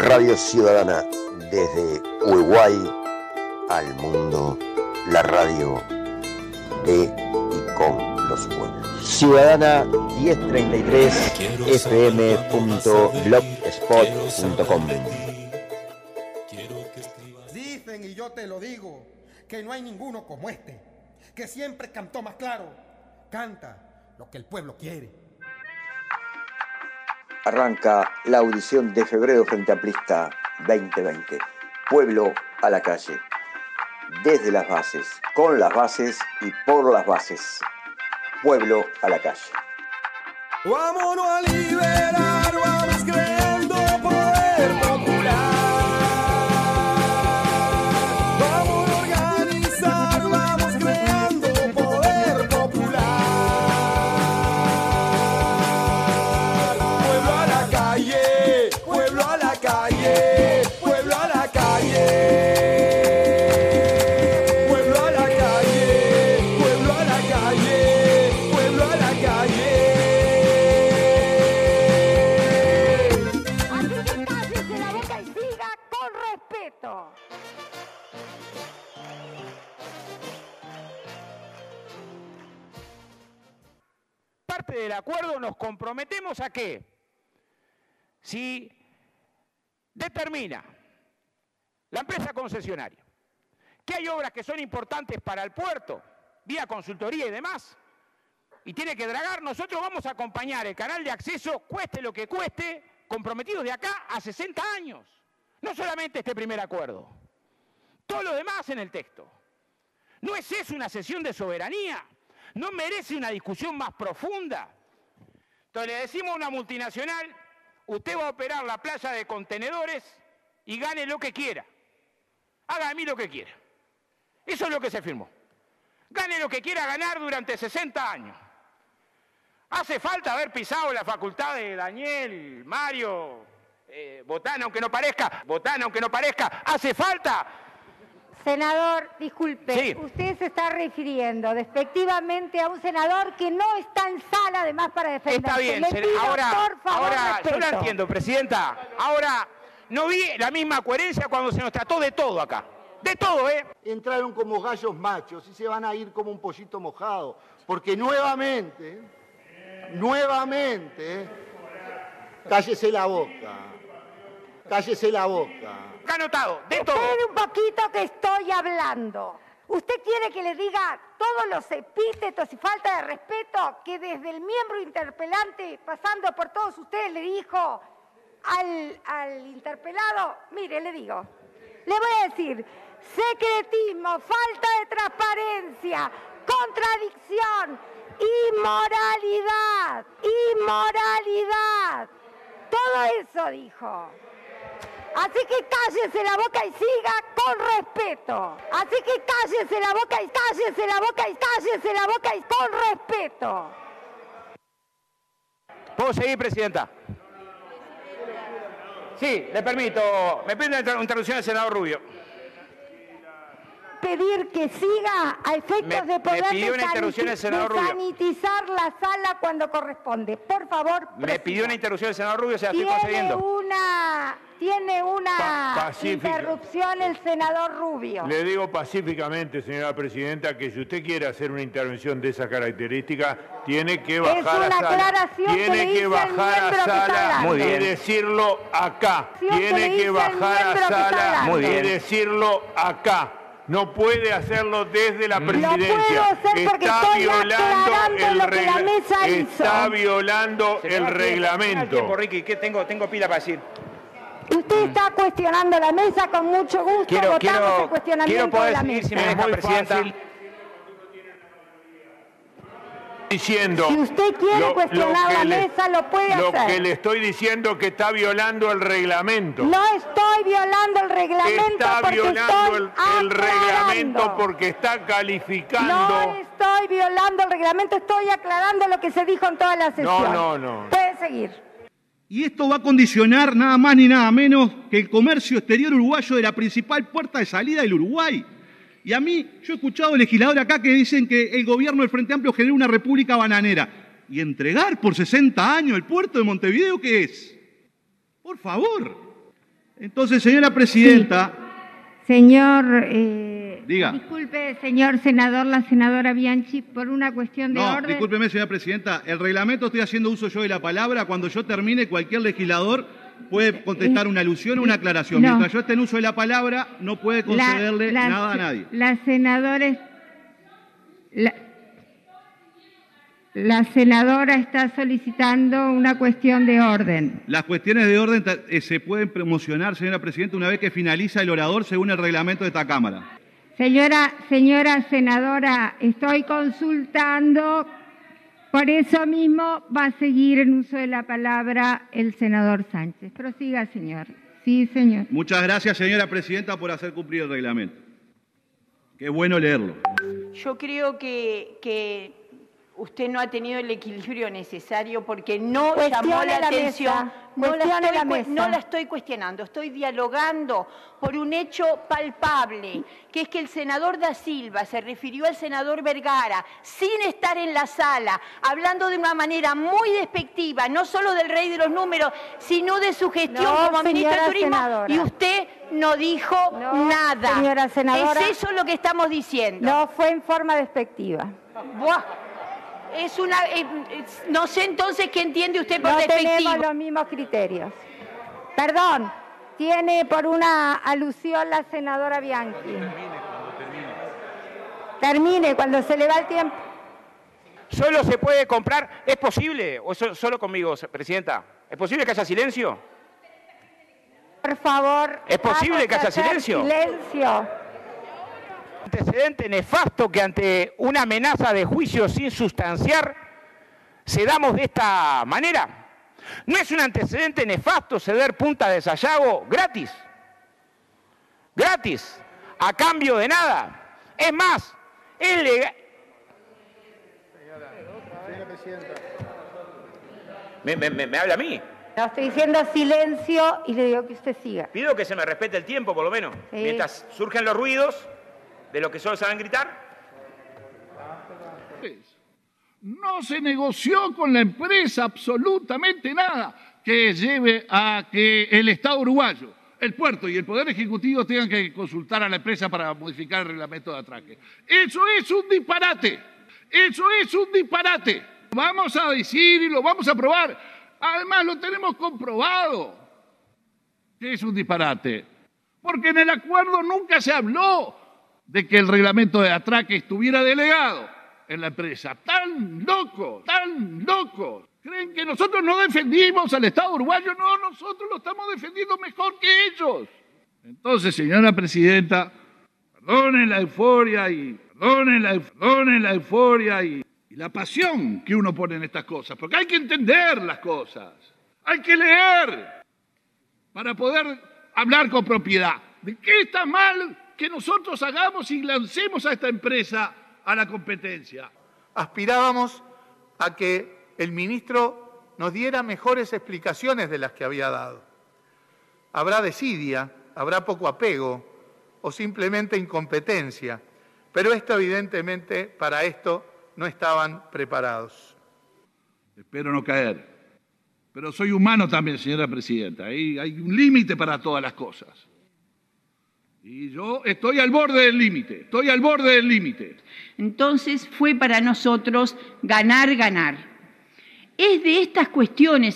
Radio Ciudadana, desde Uruguay al mundo, la radio de y con los pueblos. Ciudadana 1033 fm.blogspot.com. Dicen, y yo te lo digo, que no hay ninguno como este, que siempre cantó más claro. Canta lo que el pueblo quiere. Arranca la audición de febrero Frente Amplista 2020. Pueblo a la calle. Desde las bases, con las bases y por las bases. Pueblo a la calle. Vámonos a liberar, vamos creando poder popular. Vamos a organizar, vamos creando poder popular. Pueblo a la calle, pueblo a la calle, pueblo a la calle. Parte del acuerdo nos comprometemos a que si determina la empresa concesionaria que hay obras que son importantes para el puerto, vía consultoría y demás, y tiene que dragar, nosotros vamos a acompañar el canal de acceso, cueste lo que cueste, comprometidos de acá a 60 años. No solamente este primer acuerdo, todo lo demás en el texto. ¿No es eso una cesión de soberanía? ¿No merece una discusión más profunda? Entonces le decimos a una multinacional, usted va a operar la playa de contenedores y gane lo que quiera. Haga de mí lo que quiera. Eso es lo que se firmó. Gane lo que quiera ganar durante 60 años. Hace falta haber pisado la facultad de Daniel, Mario, Botana, aunque no parezca, hace falta. Senador, disculpe, sí. Usted se está refiriendo despectivamente a un senador que no está en sala además para defenderse. Está bien, Le pido, ahora respeto. yo la entiendo, Presidenta. Ahora, no vi la misma coherencia cuando se nos trató de todo acá. De todo, ¿eh? Entraron como gallos machos y se van a ir como un pollito mojado. Porque nuevamente, cállese la boca. Cállese la boca. Acá anotado, de todo. Espere un poquito que estoy hablando. ¿Usted quiere que le diga todos los epítetos y falta de respeto que desde el miembro interpelante, pasando por todos ustedes, le dijo al interpelado? Mire, le digo, le voy a decir, secretismo, falta de transparencia, contradicción, inmoralidad. Todo eso dijo. Así que cállese la boca y siga con respeto. Así que cállese la boca y cállese la boca y cállese la boca y con respeto. ¿Puedo seguir, Presidenta? Sí, le permito. Me pide una interrupción del senador Rubio. Pedir que siga a efectos de poder sanitizar la sala cuando corresponde. Por favor, me pidió una interrupción el senador Rubio, se la estoy concediendo. Tiene una interrupción el senador Rubio. Le digo pacíficamente, señora Presidenta, que si usted quiere hacer una intervención de esa característica, tiene que bajar a sala. Tiene que bajar a sala y decirlo acá. Tiene que bajar a sala y decirlo acá. No puede hacerlo desde la presidencia. Lo puedo hacer porque estoy aclarando lo que la mesa hizo. Está violando el reglamento. Tiempo, Ricky, que tengo pila para decir. Usted está cuestionando la mesa, con mucho gusto votamos el cuestionamiento de la mesa. Si me deja, Presidenta. Diciendo, si usted quiere cuestionar la mesa, lo puede hacer. Lo que le estoy diciendo que está violando el reglamento. No estoy violando el reglamento. Está violando el reglamento porque está calificando. No estoy violando el reglamento, estoy aclarando lo que se dijo en toda la sesión. No. Puede seguir. Y esto va a condicionar nada más ni nada menos que el comercio exterior uruguayo de la principal puerta de salida del Uruguay. Y a mí, yo he escuchado legisladores acá que dicen que el gobierno del Frente Amplio genera una república bananera. ¿Y entregar por 60 años el puerto de Montevideo qué es? Por favor. Entonces, señora presidenta... Sí. Señor... diga. Disculpe, señor senador, la senadora Bianchi, por una cuestión de orden... No, discúlpeme, señora presidenta. El reglamento estoy haciendo uso yo de la palabra. Cuando yo termine, cualquier legislador puede contestar una alusión o una aclaración. No. Mientras yo esté en uso de la palabra, no puede concederle nada a nadie. La senadora está solicitando una cuestión de orden. Las cuestiones de orden se pueden promocionar, señora presidenta, una vez que finaliza el orador según el reglamento de esta Cámara. Señora senadora, estoy consultando, por eso mismo va a seguir en uso de la palabra el senador Sánchez. Prosiga, señor. Sí, señor. Muchas gracias, señora presidenta, por hacer cumplir el reglamento. Qué bueno leerlo. Yo creo que usted no ha tenido el equilibrio necesario porque no llamó la atención. No la estoy cuestionando, estoy dialogando por un hecho palpable, que es que el senador Da Silva se refirió al senador Vergara sin estar en la sala, hablando de una manera muy despectiva, no solo del rey de los números, sino de su gestión como ministro de Turismo, senadora. Y usted no dijo nada. Señora senadora, ¿es eso lo que estamos diciendo? No, fue en forma despectiva. Buah. Es una... no sé entonces qué entiende usted por despectivo. No tenemos los mismos criterios. Perdón, tiene por una alusión la senadora Bianchi. Termine cuando se le va el tiempo. ¿Solo se puede comprar? ¿Es posible? ¿O solo conmigo, presidenta? ¿Es posible que haya silencio? Por favor. ¿Es posible que haya silencio? Silencio. Antecedente nefasto que ante una amenaza de juicio sin sustanciar se damos de esta manera. ¿No es un antecedente nefasto ceder Punta de Sayago gratis? Gratis, a cambio de nada. Es más, es legal. ¿Me habla a mí? No, estoy diciendo silencio y le digo que usted siga. Pido que se me respete el tiempo, por lo menos. Sí. Mientras surgen los ruidos de lo que solo saben gritar. No se negoció con la empresa absolutamente nada que lleve a que el Estado uruguayo, el puerto y el Poder Ejecutivo tengan que consultar a la empresa para modificar el reglamento de atraque. Eso es un disparate. Eso es un disparate. Vamos a decir y lo vamos a probar. Además lo tenemos comprobado que es un disparate. Porque en el acuerdo nunca se habló de que el reglamento de atraque estuviera delegado en la empresa. ¡Tan locos! ¡Tan locos! ¿Creen que nosotros no defendimos al Estado uruguayo? No, nosotros lo estamos defendiendo mejor que ellos. Entonces, señora presidenta, perdonen la euforia y la pasión que uno pone en estas cosas, porque hay que entender las cosas, hay que leer para poder hablar con propiedad. ¿De qué está mal que nosotros hagamos y lancemos a esta empresa a la competencia? Aspirábamos a que el ministro nos diera mejores explicaciones de las que había dado. Habrá desidia, habrá poco apego o simplemente incompetencia, pero evidentemente para esto no estaban preparados. Espero no caer, pero soy humano también, señora presidenta. Hay un límite para todas las cosas. Y yo estoy al borde del límite, Entonces fue para nosotros ganar, ganar. Es de estas cuestiones...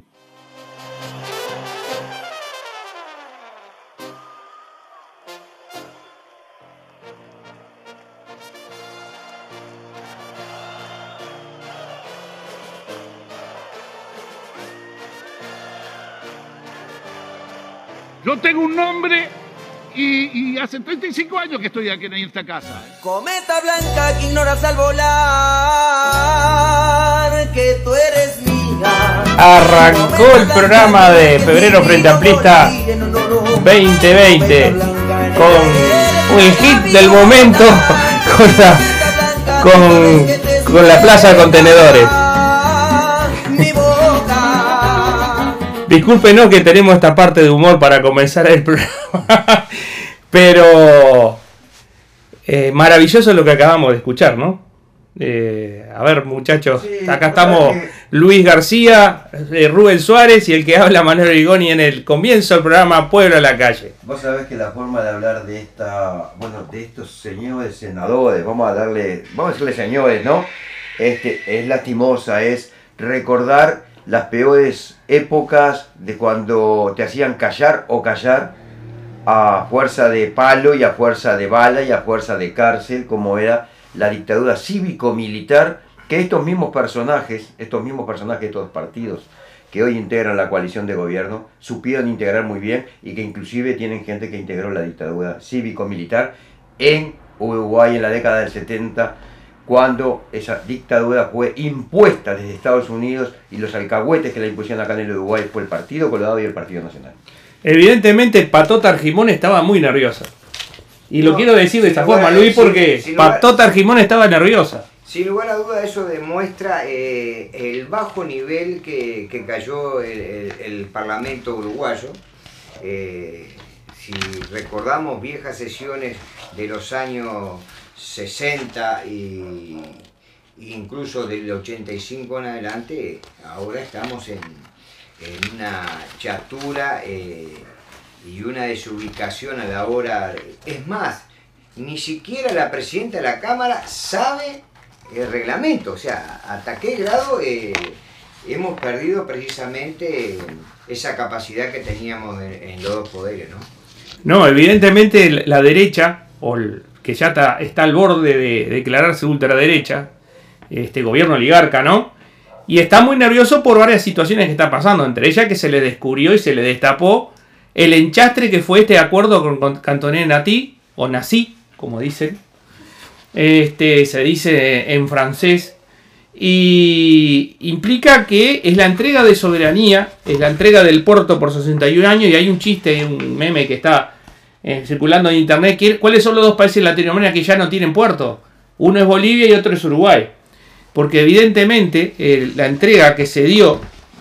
Yo tengo un nombre y hace 35 años que estoy aquí en esta casa. Cometa blanca que ignoras al volar, que tú eres mía. Arrancó el programa de Febrero Frente Amplista 2020 con un hit del momento con la plaza de contenedores. Discúlpenos que tenemos esta parte de humor para comenzar el programa, pero maravilloso lo que acabamos de escuchar, ¿no? A ver, muchachos, sí, acá estamos Luis García, Rubén Suárez y el que habla Manuel Rigoni en el comienzo del programa Pueblo a la Calle. Vos sabés que la forma de hablar de de estos señores senadores, vamos a decirle señores, ¿no? Es lastimosa, es recordar las peores épocas de cuando te hacían callar a fuerza de palo y a fuerza de bala y a fuerza de cárcel, como era la dictadura cívico-militar, que estos mismos personajes de estos partidos que hoy integran la coalición de gobierno supieron integrar muy bien, y que inclusive tienen gente que integró la dictadura cívico-militar en Uruguay en la década del 70, cuando esa dictadura fue impuesta desde Estados Unidos, y los alcahuetes que la impusieron acá en el Uruguay fue el Partido Colorado y el Partido Nacional. Evidentemente Patota Argimón estaba muy nerviosa. Y lo quiero decir de esta forma, Luis, porque Patota Argimón estaba nerviosa. Sin lugar a duda eso demuestra el bajo nivel que cayó el Parlamento uruguayo. Si recordamos viejas sesiones de los años 60 e incluso del 85 en adelante, ahora estamos en una chatura y una desubicación a la hora. Es más, ni siquiera la presidenta de la Cámara sabe el reglamento, o sea, hasta qué grado hemos perdido precisamente esa capacidad que teníamos en los dos poderes, ¿no? No, evidentemente la derecha, que ya está al borde de declararse ultraderecha, este gobierno oligarca, ¿no? Y está muy nervioso por varias situaciones que está pasando, entre ellas que se le descubrió y se le destapó el enchastre que fue este acuerdo con Cantoné Natí, o Nací, como dicen. Se dice en francés, y implica que es la entrega de soberanía, es la entrega del puerto por 61 años, y hay un chiste, un meme que está circulando en internet, ¿cuáles son los dos países de Latinoamérica que ya no tienen puerto? Uno es Bolivia y otro es Uruguay, porque evidentemente la entrega que se dio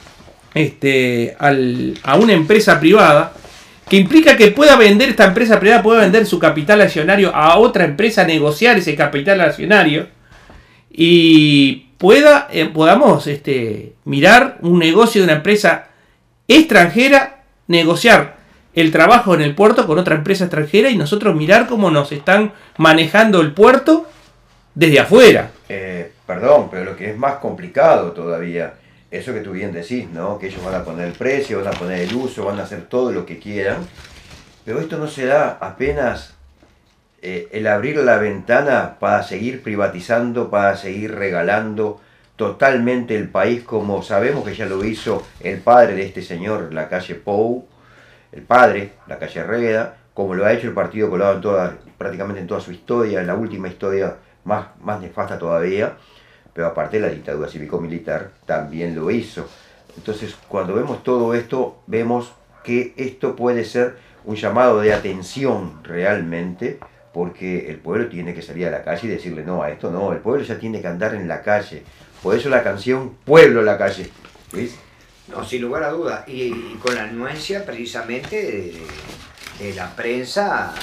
a una empresa privada, que implica que esta empresa privada pueda vender su capital accionario a otra empresa, negociar ese capital accionario, y podamos mirar un negocio de una empresa extranjera, negociar el trabajo en el puerto con otra empresa extranjera, y nosotros mirar cómo nos están manejando el puerto desde afuera. Perdón, pero lo que es más complicado todavía, eso que tú bien decís, ¿no? Que ellos van a poner el precio, van a poner el uso, van a hacer todo lo que quieran, pero esto no será apenas el abrir la ventana para seguir privatizando, para seguir regalando totalmente el país, como sabemos que ya lo hizo el padre de este señor, Lacalle Pou, el padre, Lacalle Herrera, como lo ha hecho el Partido Colorado prácticamente en toda su historia, en la última historia más nefasta todavía, pero aparte la dictadura cívico-militar también lo hizo. Entonces, cuando vemos todo esto, vemos que esto puede ser un llamado de atención realmente, porque el pueblo tiene que salir a la calle y decirle no a esto, no, el pueblo ya tiene que andar en la calle. Por eso la canción Pueblo a la Calle, ¿ves? No, sin lugar a duda, y con la anuencia precisamente de la prensa,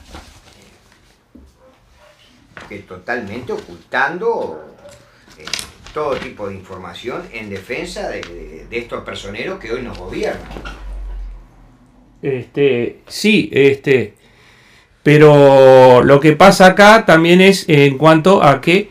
que totalmente ocultando todo tipo de información en defensa de estos personeros que hoy nos gobiernan. Pero lo que pasa acá también es en cuanto a que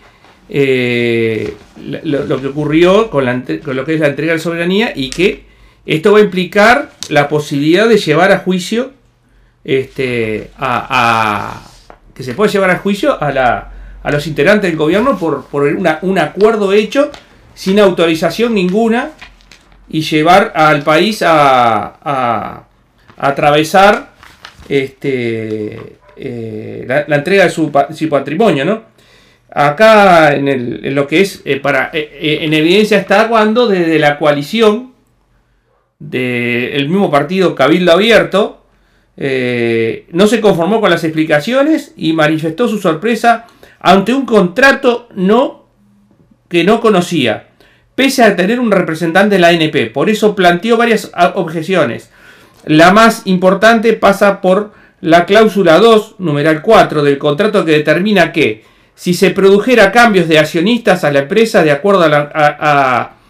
lo que ocurrió con lo que es la entrega de soberanía, y que esto va a implicar la posibilidad de llevar a juicio que se puede llevar a juicio a los integrantes del gobierno por un acuerdo hecho sin autorización ninguna, y llevar al país a atravesar la entrega de su patrimonio, ¿no? Acá en lo que es en evidencia está cuando desde la coalición del mismo partido Cabildo Abierto no se conformó con las explicaciones y manifestó su sorpresa ante un contrato que no conocía, pese a tener un representante de la ANP. Por eso planteó varias objeciones. La más importante pasa por la cláusula 2, numeral 4 del contrato, que determina que si se produjera cambios de accionistas a la empresa de acuerdo a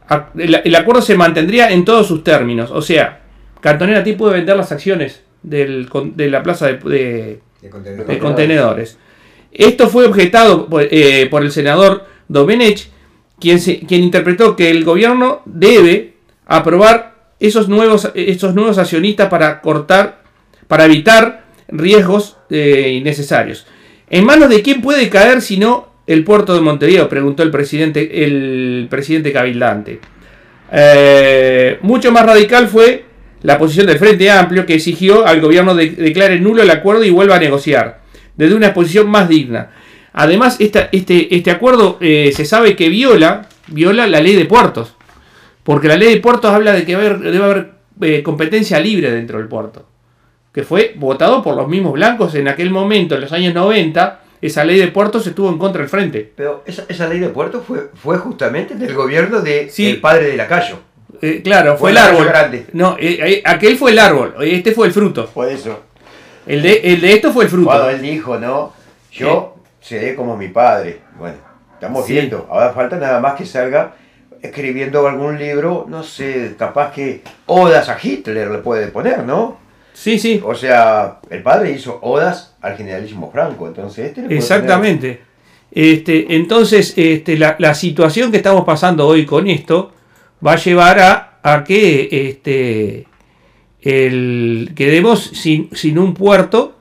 el acuerdo se mantendría en todos sus términos. O sea, Cantonera puede vender las acciones de la plaza de contenedores. Esto fue objetado por el senador Domenech, quien interpretó que el gobierno debe aprobar esos nuevos accionistas para evitar riesgos innecesarios. ¿En manos de quién puede caer si no el puerto de Montevideo?, preguntó el presidente cabildante. Mucho más radical fue la posición del Frente Amplio, que exigió al gobierno declare nulo el acuerdo y vuelva a negociar desde una posición más digna. Además, este acuerdo se sabe que viola la ley de puertos, porque la ley de puertos habla de que debe haber competencia libre dentro del puerto, que fue votado por los mismos blancos en aquel momento, en los años 90. Esa ley de puertos estuvo en contra del Frente. Pero esa ley de puertos fue justamente del gobierno del padre de Lacayo. Claro, fue el árbol. Grande. No, aquel fue el árbol, este fue el fruto. Por eso. El de esto fue el fruto. Cuando él dijo, no, yo seré como mi padre. Bueno, estamos viendo. Ahora falta nada más que salga escribiendo algún libro, no sé, capaz que odas a Hitler le puede poner, ¿no? Sí. O sea, el padre hizo odas al generalísimo Franco, entonces le puede exactamente. Entonces, la situación que estamos pasando hoy con esto va a llevar a que quedemos sin un puerto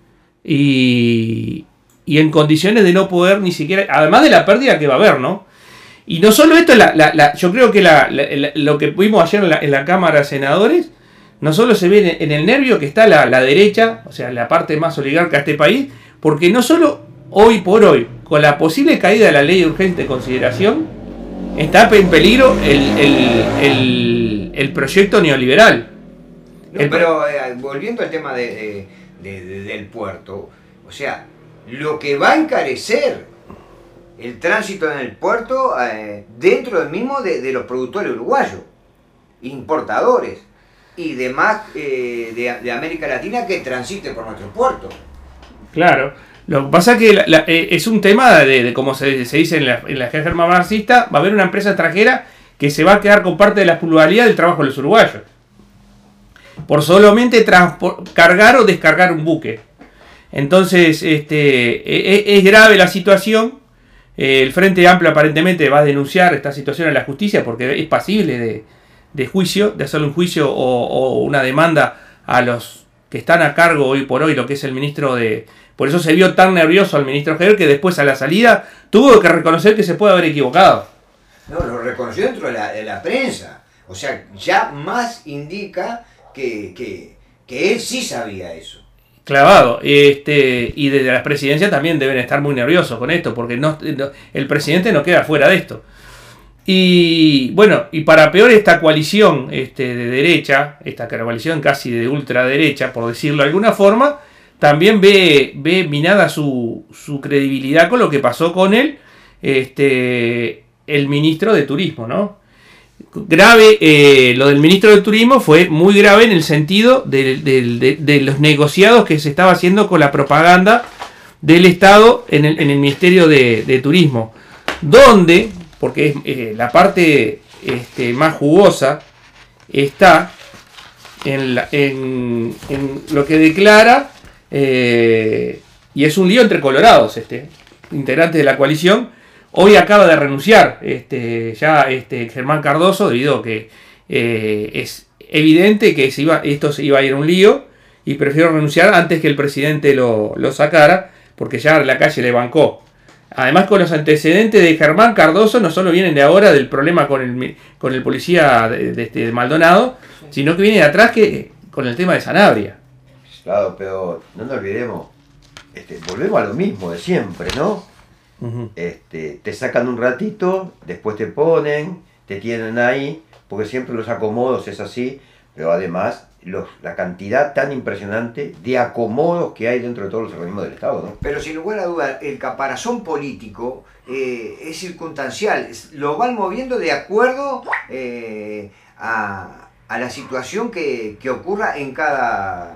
y en condiciones de no poder ni siquiera, además de la pérdida que va a haber, ¿no? Y no solo esto, yo creo que lo que vimos ayer en la Cámara de Senadores, no solo se ve en el nervio que está la derecha, o sea, la parte más oligarca de este país, porque no solo hoy por hoy, con la posible caída de la ley de urgente consideración, está en peligro el proyecto neoliberal. Pero volviendo al tema del puerto, o sea, lo que va a encarecer el tránsito en el puerto dentro del mismo de los productores uruguayos, importadores y demás de América Latina que transite por nuestro puerto. Claro, lo que pasa es que es un tema de como se dice en la jerga marxista, va a haber una empresa extranjera que se va a quedar con parte de la pluralidad del trabajo de los uruguayos por solamente cargar o descargar un buque. Entonces es grave la situación. El Frente Amplio aparentemente va a denunciar esta situación a la justicia porque es pasible de juicio, de hacerle un juicio o una demanda a los que están a cargo hoy por hoy, lo que es el ministro de... Por eso se vio tan nervioso al ministro Heber, que después a la salida tuvo que reconocer que se puede haber equivocado. No, lo reconoció dentro de la prensa. O sea, ya más indica que él sí sabía eso. Clavado. Y desde la presidencia también deben estar muy nerviosos con esto, porque el presidente no queda fuera de esto. Y bueno, y para peor, esta coalición de derecha, esta coalición casi de ultraderecha, por decirlo de alguna forma, también ve minada su credibilidad con lo que pasó con él, el ministro de Turismo, ¿no? Grave, lo del ministro de Turismo fue muy grave en el sentido de los negociados que se estaba haciendo con la propaganda del Estado en el Ministerio de Turismo, donde, porque es la parte más jugosa, está en lo que declara, y es un lío entre colorados, integrantes de la coalición. Hoy acaba de renunciar Germán Cardoso, debido a que es evidente que esto se iba a ir a un lío, y prefiero renunciar antes que el presidente lo sacara, porque ya la calle le bancó. Además, con los antecedentes de Germán Cardoso, no solo vienen de ahora del problema con el policía de Maldonado, sino que viene de atrás con el tema de Sanabria. Claro, pero no nos olvidemos, volvemos a lo mismo de siempre, ¿no? Uh-huh. Te sacan un ratito, después te ponen, te tienen ahí, porque siempre los acomodos es así, pero además la cantidad tan impresionante de acomodos que hay dentro de todos los organismos del Estado, ¿no? Pero sin lugar a duda, el caparazón político es circunstancial, lo van moviendo de acuerdo a la situación que ocurra en cada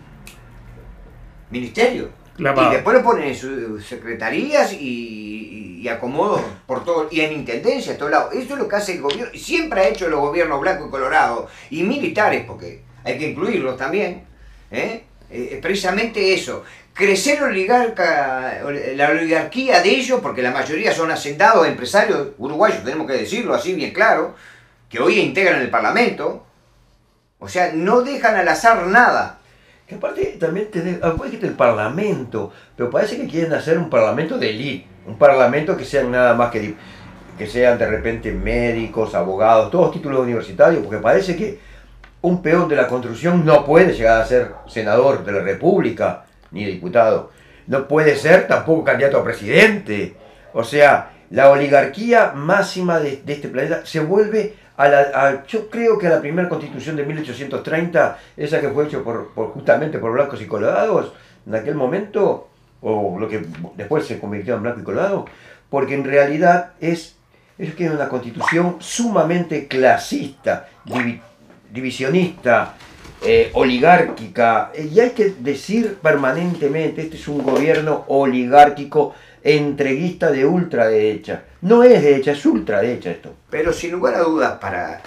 ministerio. Y después lo ponen en sus secretarías y y acomodo por todo, y en intendencia, a todos lados. Eso es lo que hace el gobierno, y siempre ha hecho los gobiernos blancos y colorados, y militares, porque hay que incluirlos también, precisamente eso. Crecer la oligarquía de ellos, porque la mayoría son hacendados, empresarios uruguayos, tenemos que decirlo así bien claro, que hoy integran el Parlamento, o sea, no dejan al azar nada. Que aparte también dijiste el Parlamento, pero parece que quieren hacer un Parlamento de élite, un Parlamento que sean nada más que sean de repente médicos, abogados, todos títulos universitarios, porque parece que un peón de la construcción no puede llegar a ser senador de la República, ni diputado, no puede ser tampoco candidato a presidente. O sea, la oligarquía máxima de este planeta se vuelve yo creo que a la primera constitución de 1830, esa que fue hecha justamente por blancos y colorados, en aquel momento, o lo que después se convirtió en blanco y colorado, porque en realidad ellos quieren una constitución sumamente clasista, divisionista, oligárquica, y hay que decir permanentemente, este es un gobierno oligárquico, entreguista de ultraderecha. No es derecha, es ultraderecha esto. Pero sin lugar a dudas, para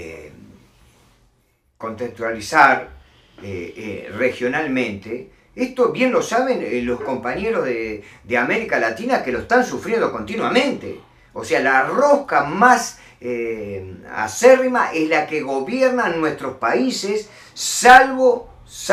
contextualizar regionalmente, esto bien lo saben los compañeros de América Latina, que lo están sufriendo continuamente. O sea, la rosca más acérrima es la que gobierna nuestros países, salvo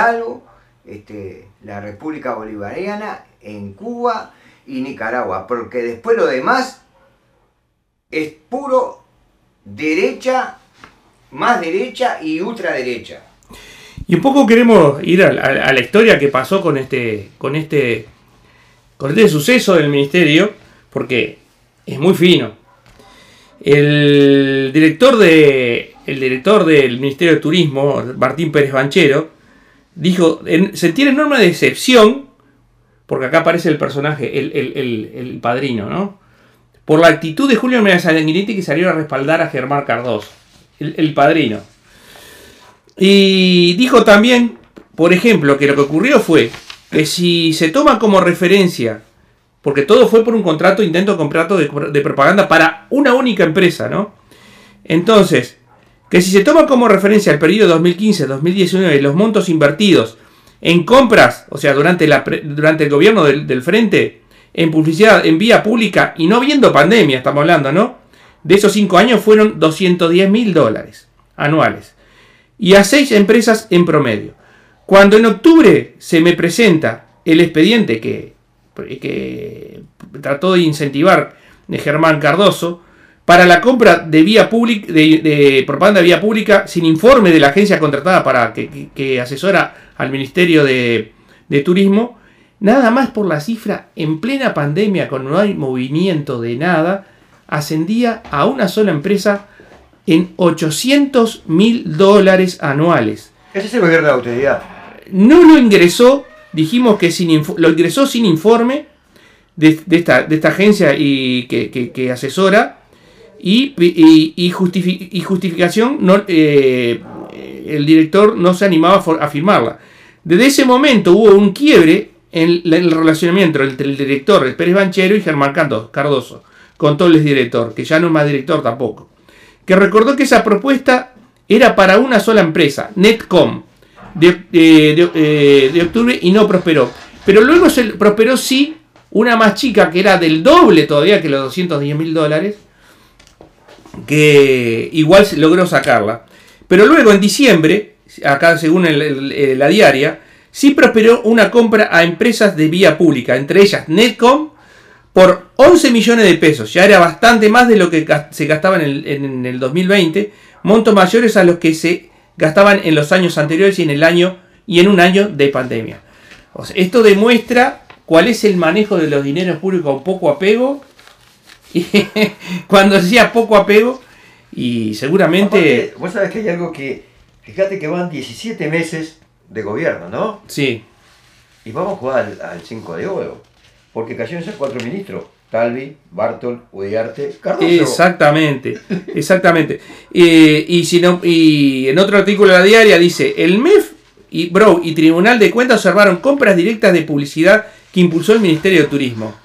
la República Bolivariana en Cuba y Nicaragua, porque después lo demás es puro derecha, más derecha y ultraderecha. Y un poco queremos ir a la historia que pasó con este suceso del ministerio, porque es muy fino. El director del Ministerio de Turismo, Martín Pérez Banchero, dijo: se tiene norma de excepción, porque acá aparece el personaje, el padrino, ¿no? Por la actitud de Julio Sanguinetti, que salió a respaldar a Germán Cardoso, el padrino. Y dijo también, por ejemplo, que lo que ocurrió fue que si se toma como referencia, porque todo fue por un intento de contrato de propaganda para una única empresa, ¿no? Entonces, que si se toma como referencia el periodo 2015-2019 los montos invertidos en compras, o sea, durante el gobierno del Frente, en publicidad, en vía pública, y no viendo pandemia, estamos hablando, ¿no? De esos 5 años fueron $210.000 anuales. Y a 6 empresas en promedio. Cuando en octubre se me presenta el expediente que trató de incentivar de Germán Cardoso para la compra de vía pública, de propaganda de vía pública, sin informe de la agencia contratada para que asesora al Ministerio de Turismo, nada más por la cifra, en plena pandemia, cuando no hay movimiento de nada, ascendía a una sola empresa en $800.000 anuales. Ese es el gobierno de la autoridad. No lo ingresó, dijimos que lo ingresó sin informe de esta agencia que asesora, y justificación, el director no se animaba a firmarla. Desde ese momento hubo un quiebre en el relacionamiento entre el director, el Pérez Banchero, y Germán Cardoso, contó el director, que ya no es más director tampoco, que recordó que esa propuesta era para una sola empresa, Netcom, de octubre, y no prosperó. Pero luego se prosperó sí una más chica, que era del doble todavía que los $210.000, que igual se logró sacarla. Pero luego en diciembre, acá según la diaria, sí prosperó una compra a empresas de vía pública, entre ellas Netcom, por 11 millones de pesos. Ya era bastante más de lo que se gastaba en el 2020, montos mayores a los que se gastaban en los años anteriores y en un año de pandemia. O sea, esto demuestra cuál es el manejo de los dineros públicos con poco apego. Y cuando decía poco apego, y seguramente... Aparte, vos sabés que hay algo que... Fíjate que van 17 meses de gobierno, ¿no? Sí. Y vamos a jugar al 5 de oro. Porque cayeron esos 4 ministros. Talvi, Bartol, Uriarte, Cardoso. Exactamente. Y en otro artículo de la diaria dice: el MEF y Tribunal de Cuentas observaron compras directas de publicidad que impulsó el Ministerio de Turismo.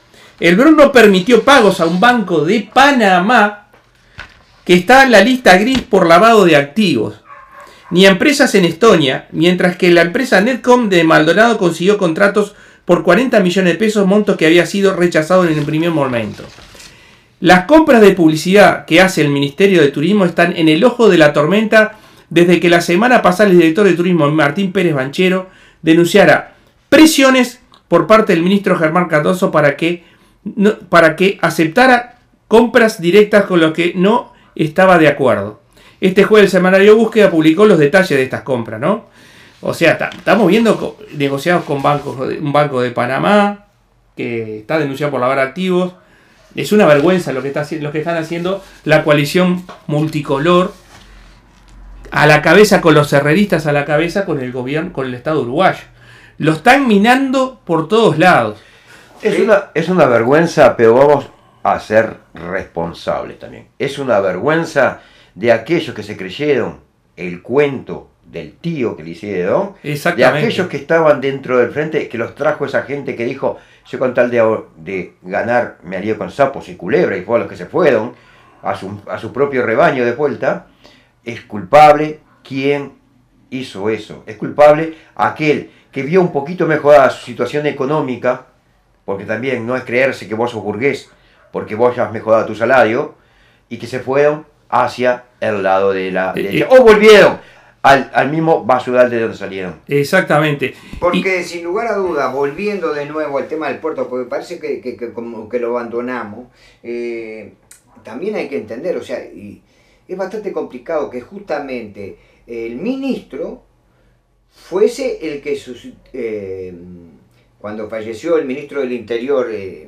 El BRON no permitió pagos a un banco de Panamá que está en la lista gris por lavado de activos, ni a empresas en Estonia, mientras que la empresa Netcom de Maldonado consiguió contratos por 40 millones de pesos, monto que había sido rechazado en el primer momento. Las compras de publicidad que hace el Ministerio de Turismo están en el ojo de la tormenta desde que la semana pasada el director de Turismo, Martín Pérez Banchero, denunciara presiones por parte del ministro Germán Cardoso para que aceptara compras directas con lo que no estaba de acuerdo. Este jueves el semanario Búsqueda publicó los detalles de estas compras, ¿no? O sea, estamos viendo negociados con un banco de Panamá que está denunciado por lavar activos. Es una vergüenza lo que están haciendo la coalición multicolor, a la cabeza con los herreristas, a la cabeza con el gobierno, con el Estado uruguayo. Lo están minando por todos lados. Es una vergüenza, pero vamos a ser responsables también. Es una vergüenza de aquellos que se creyeron el cuento del tío que le hicieron, de aquellos que estaban dentro del frente, que los trajo esa gente que dijo, yo con tal de ganar me alío con sapos y culebras, y fue a los que se fueron a su propio rebaño de vuelta. Es culpable quien hizo eso, es culpable aquel que vio un poquito mejorada su situación económica, porque también no es creerse que vos sos burgués, porque vos ya has mejorado tu salario, y que se fueron hacia el lado de la derecha, o volvieron al mismo basural de donde salieron. Exactamente. Porque sin lugar a duda, volviendo de nuevo al tema del puerto, porque parece que como que lo abandonamos, también hay que entender, o sea, y es bastante complicado que justamente el ministro fuese el que cuando falleció el ministro del Interior,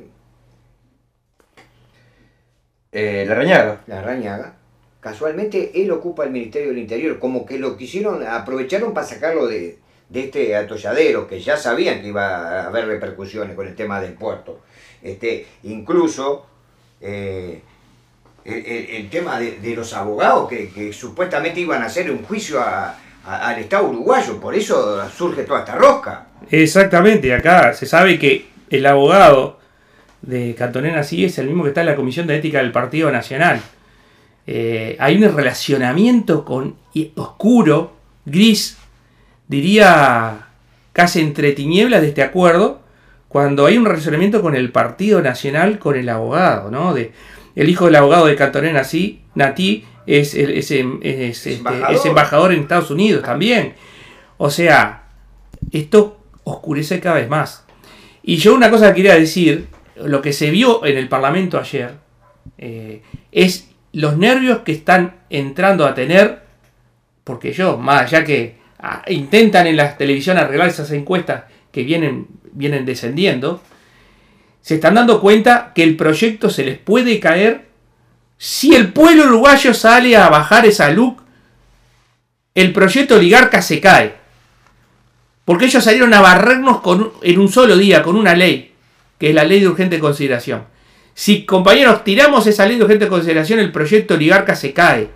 Larrañaga, casualmente él ocupa el Ministerio del Interior, como que lo quisieron, aprovecharon para sacarlo de este atolladero, que ya sabían que iba a haber repercusiones con el tema del puerto. Incluso el tema de los abogados que supuestamente iban a hacer un juicio al Estado uruguayo, por eso surge toda esta rosca. Exactamente, acá se sabe que el abogado de Cantonena sí es el mismo que está en la Comisión de Ética del Partido Nacional. Hay un relacionamiento oscuro, gris, diría casi entre tinieblas de este acuerdo, cuando hay un relacionamiento con el Partido Nacional, con el abogado, ¿no? El hijo del abogado de Cantonena, Natí, es embajador en Estados Unidos también. O sea, esto oscurece cada vez más. Y yo una cosa que quería decir, lo que se vio en el Parlamento ayer, es los nervios que están entrando a tener, porque más allá que intentan en la televisión arreglar esas encuestas que vienen descendiendo, se están dando cuenta que el proyecto se les puede caer si el pueblo uruguayo sale a bajar esa LUC. El proyecto oligarca se cae, porque ellos salieron a barrernos en un solo día con una ley, que es la ley de urgente consideración. Si, compañeros, tiramos esa ley de urgente consideración, el proyecto oligarca se cae,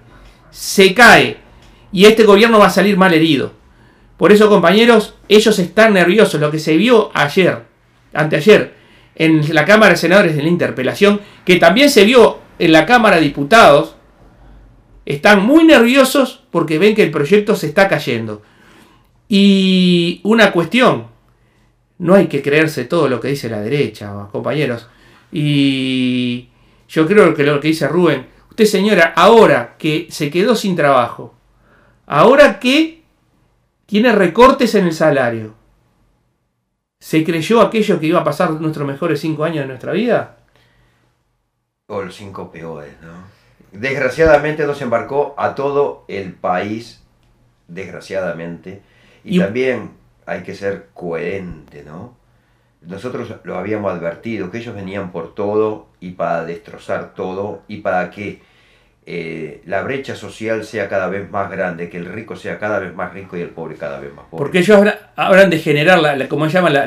y este gobierno va a salir mal herido. Por eso, compañeros, ellos están nerviosos. Lo que se vio anteayer, en la Cámara de Senadores de la interpelación, que también se vio en la Cámara de Diputados, están muy nerviosos porque ven que el proyecto se está cayendo. Y una cuestión, no hay que creerse todo lo que dice la derecha, compañeros. Y yo creo que lo que dice Rubén, usted señora, ahora que se quedó sin trabajo, ahora que tiene recortes en el salario, ¿se creyó aquello que iba a pasar nuestros mejores 5 años de nuestra vida? O los 5 peores, ¿no? Desgraciadamente nos embarcó a todo el país, desgraciadamente. Y también hay que ser coherente, ¿no? Nosotros lo habíamos advertido, que ellos venían por todo y para destrozar todo y para que la brecha social sea cada vez más grande, que el rico sea cada vez más rico y el pobre cada vez más pobre. Porque ellos hablan de generar ¿cómo se llama?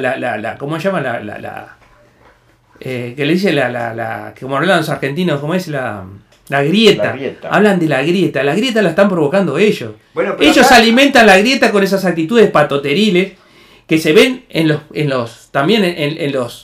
Que le dice como hablan los argentinos, ¿cómo es la grieta? Hablan de la grieta la están provocando ellos. Bueno, ellos alimentan la grieta con esas actitudes patoteriles que se ven también en los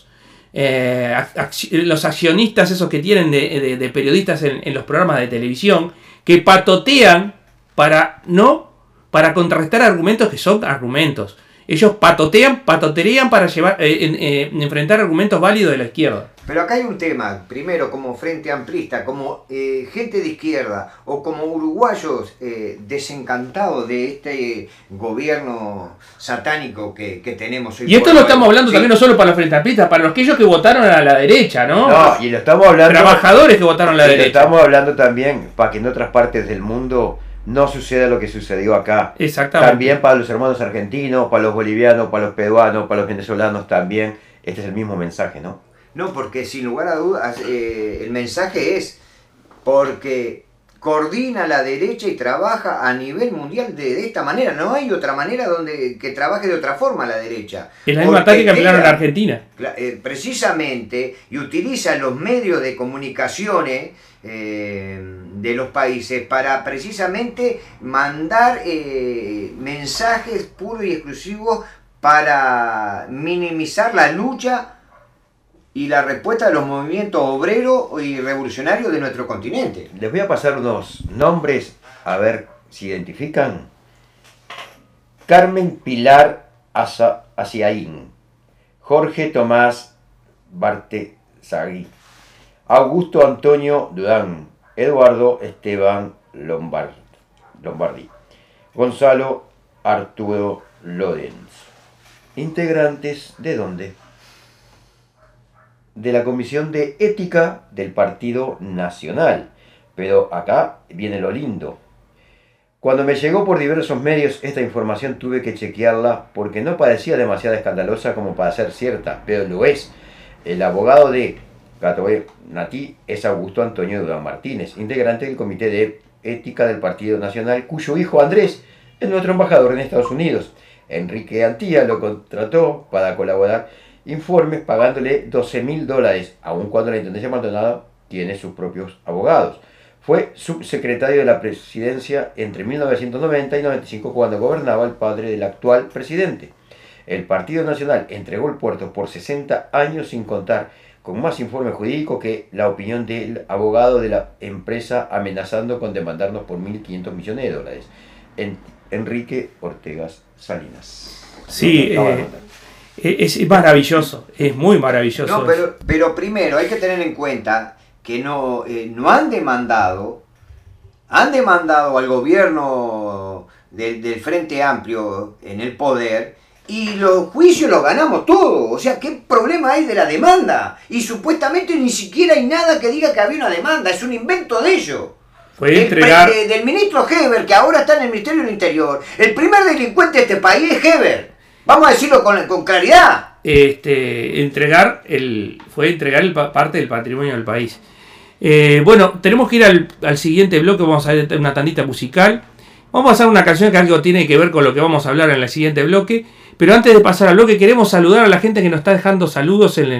los accionistas esos que tienen de periodistas en los programas de televisión, que patotean para contrarrestar argumentos que son argumentos. Ellos patoterían para enfrentar argumentos válidos de la izquierda. Pero acá hay un tema, primero como Frente Amplista, como gente de izquierda o como uruguayos desencantados de este gobierno satánico que tenemos hoy. Y esto lo estamos hablando también no solo para los Frente Amplistas, para aquellos que votaron a la derecha, ¿no? No, y lo estamos hablando... Trabajadores que votaron a la derecha. Lo estamos hablando también para que en otras partes del mundo no suceda lo que sucedió acá. Exactamente. También para los hermanos argentinos, para los bolivianos, para los peruanos, para los venezolanos también. Este es el mismo mensaje, ¿no? No, porque sin lugar a dudas el mensaje es porque coordina la derecha y trabaja a nivel mundial de esta manera. No hay otra manera que trabaje de otra forma la derecha. Es la misma táctica que emplearon en Argentina. Precisamente, y utiliza los medios de comunicaciones de los países para precisamente mandar mensajes puros y exclusivos para minimizar la lucha y la respuesta de los movimientos obreros y revolucionarios de nuestro continente. Les voy a pasar unos nombres, a ver si identifican. Carmen Pilar Aciaín, Jorge Tomás Bartesagui, Augusto Antonio Durán, Eduardo Esteban Lombardi, Gonzalo Arturo Lorenz. ¿Integrantes de dónde? De la Comisión de Ética del Partido Nacional. Pero acá viene lo lindo. Cuando me llegó por diversos medios esta información tuve que chequearla porque no parecía demasiado escandalosa como para ser cierta, pero lo es. El abogado de Catoé Natí es Augusto Antonio Durán Martínez, integrante del Comité de Ética del Partido Nacional, cuyo hijo Andrés es nuestro embajador en Estados Unidos. Enrique Antía lo contrató para colaborar informes pagándole $12.000, aun cuando la Intendencia Maldonado tiene sus propios abogados. Fue subsecretario de la presidencia entre 1990 y 95 cuando gobernaba el padre del actual presidente. El Partido Nacional entregó el puerto por 60 años sin contar con más informe jurídico que la opinión del abogado de la empresa amenazando con demandarnos por $1.500 millones. Enrique Ortegas Salinas. Sí, es maravilloso, es muy maravilloso. No, pero primero hay que tener en cuenta que no han demandado al gobierno del Frente Amplio en el poder y los juicios los ganamos todos. O sea, ¿qué problema hay de la demanda? Y supuestamente ni siquiera hay nada que diga que había una demanda, es un invento de ellos. Del ministro Heber, que ahora está en el Ministerio del Interior. El primer delincuente de este país es Heber. Vamos a decirlo con claridad. Entregar parte del patrimonio del país. Bueno, tenemos que ir al siguiente bloque. Vamos a ver una tandita musical. Vamos a pasar una canción que algo tiene que ver con lo que vamos a hablar en el siguiente bloque. Pero antes de pasar al bloque, queremos saludar a la gente que nos está dejando saludos en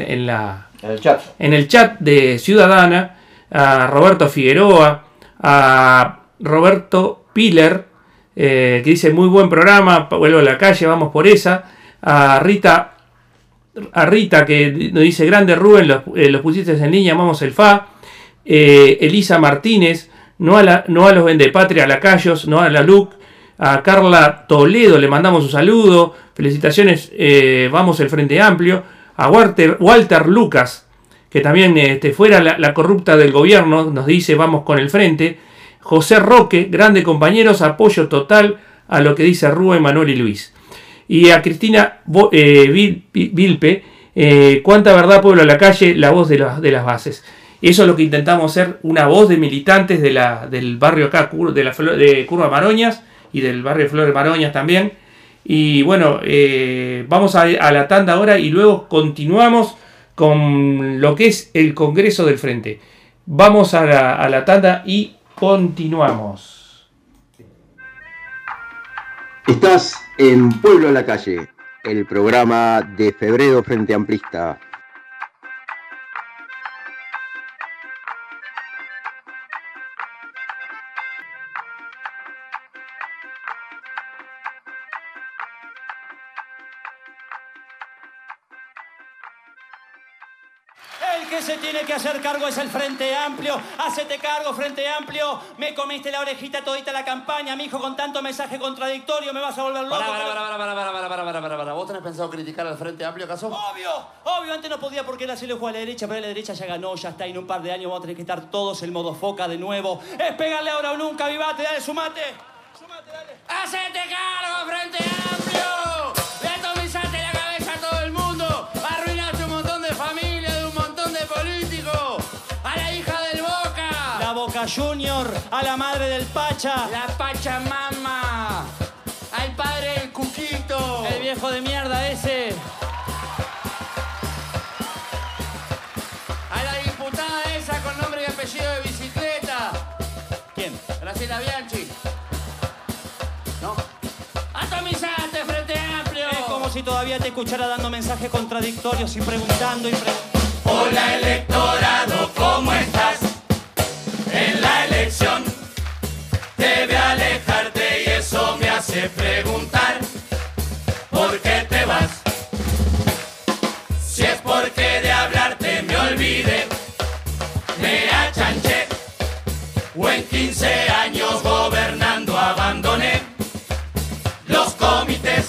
el chat de Ciudadana. A Roberto Figueroa, a Roberto Piller, que dice muy buen programa, vuelvo a la calle, vamos por esa. A Rita que nos dice grande Rubén, los pusiste en línea, vamos el FA. Elisa Martínez, no a los Vendepatria, a Lacayos, no a la LUC. A Carla Toledo le mandamos un saludo, felicitaciones, vamos el Frente Amplio. A Walter Lucas, que también fuera la corrupta del gobierno, nos dice vamos con el frente. José Roque, grande compañeros, apoyo total a lo que dice Rubén, Manuel y Luis. Y a Cristina Vilpe, cuánta verdad pueblo a la calle, la voz de las bases. Eso es lo que intentamos hacer, una voz de militantes del barrio acá, de Curva Maroñas y del barrio Flores Maroñas también. Y bueno, vamos a la tanda ahora y luego continuamos con lo que es el Congreso del Frente. Vamos a la tanda y continuamos. Estás en Pueblo a la Calle, el programa de Febrero Frente Amplista. El que se tiene que hacer cargo es el Frente Amplio. Hacete cargo, Frente Amplio. Me comiste la orejita todita la campaña, mijo, con tanto mensaje contradictorio. Me vas a volver loco. Para. ¿Vos tenés pensado criticar al Frente Amplio, acaso? Obvio. Antes no podía porque era hacerle juego a la derecha, pero la derecha ya ganó, ya está. Y en un par de años vamos a tener que estar todos en modo foca de nuevo. Es pegarle ahora o nunca, vivate, dale, sumate, dale. ¡Hacete cargo, Frente Amplio! Le atomizaste la cabeza a todo el mundo. Arruinaste un montón de familias, de un montón de políticos. A la hija del Boca. La Boca Junior, a la madre del Pacha. La Pachamama. Al padre del Cuquito. El viejo de mierda ese. A la diputada esa con nombre y apellido de bicicleta. ¿Quién? Graciela Bianchi. ¿No? ¡Atomizaste, Frente Amplio! Es como si todavía te escuchara dando mensajes contradictorios y preguntando y preguntando. Hola, electorado, ¿cómo estás? En la elección debe alejarte y eso me hace preguntar ¿por qué te vas? Si es porque de hablarte me olvidé, me achanché o en 15 años gobernando abandoné los comités.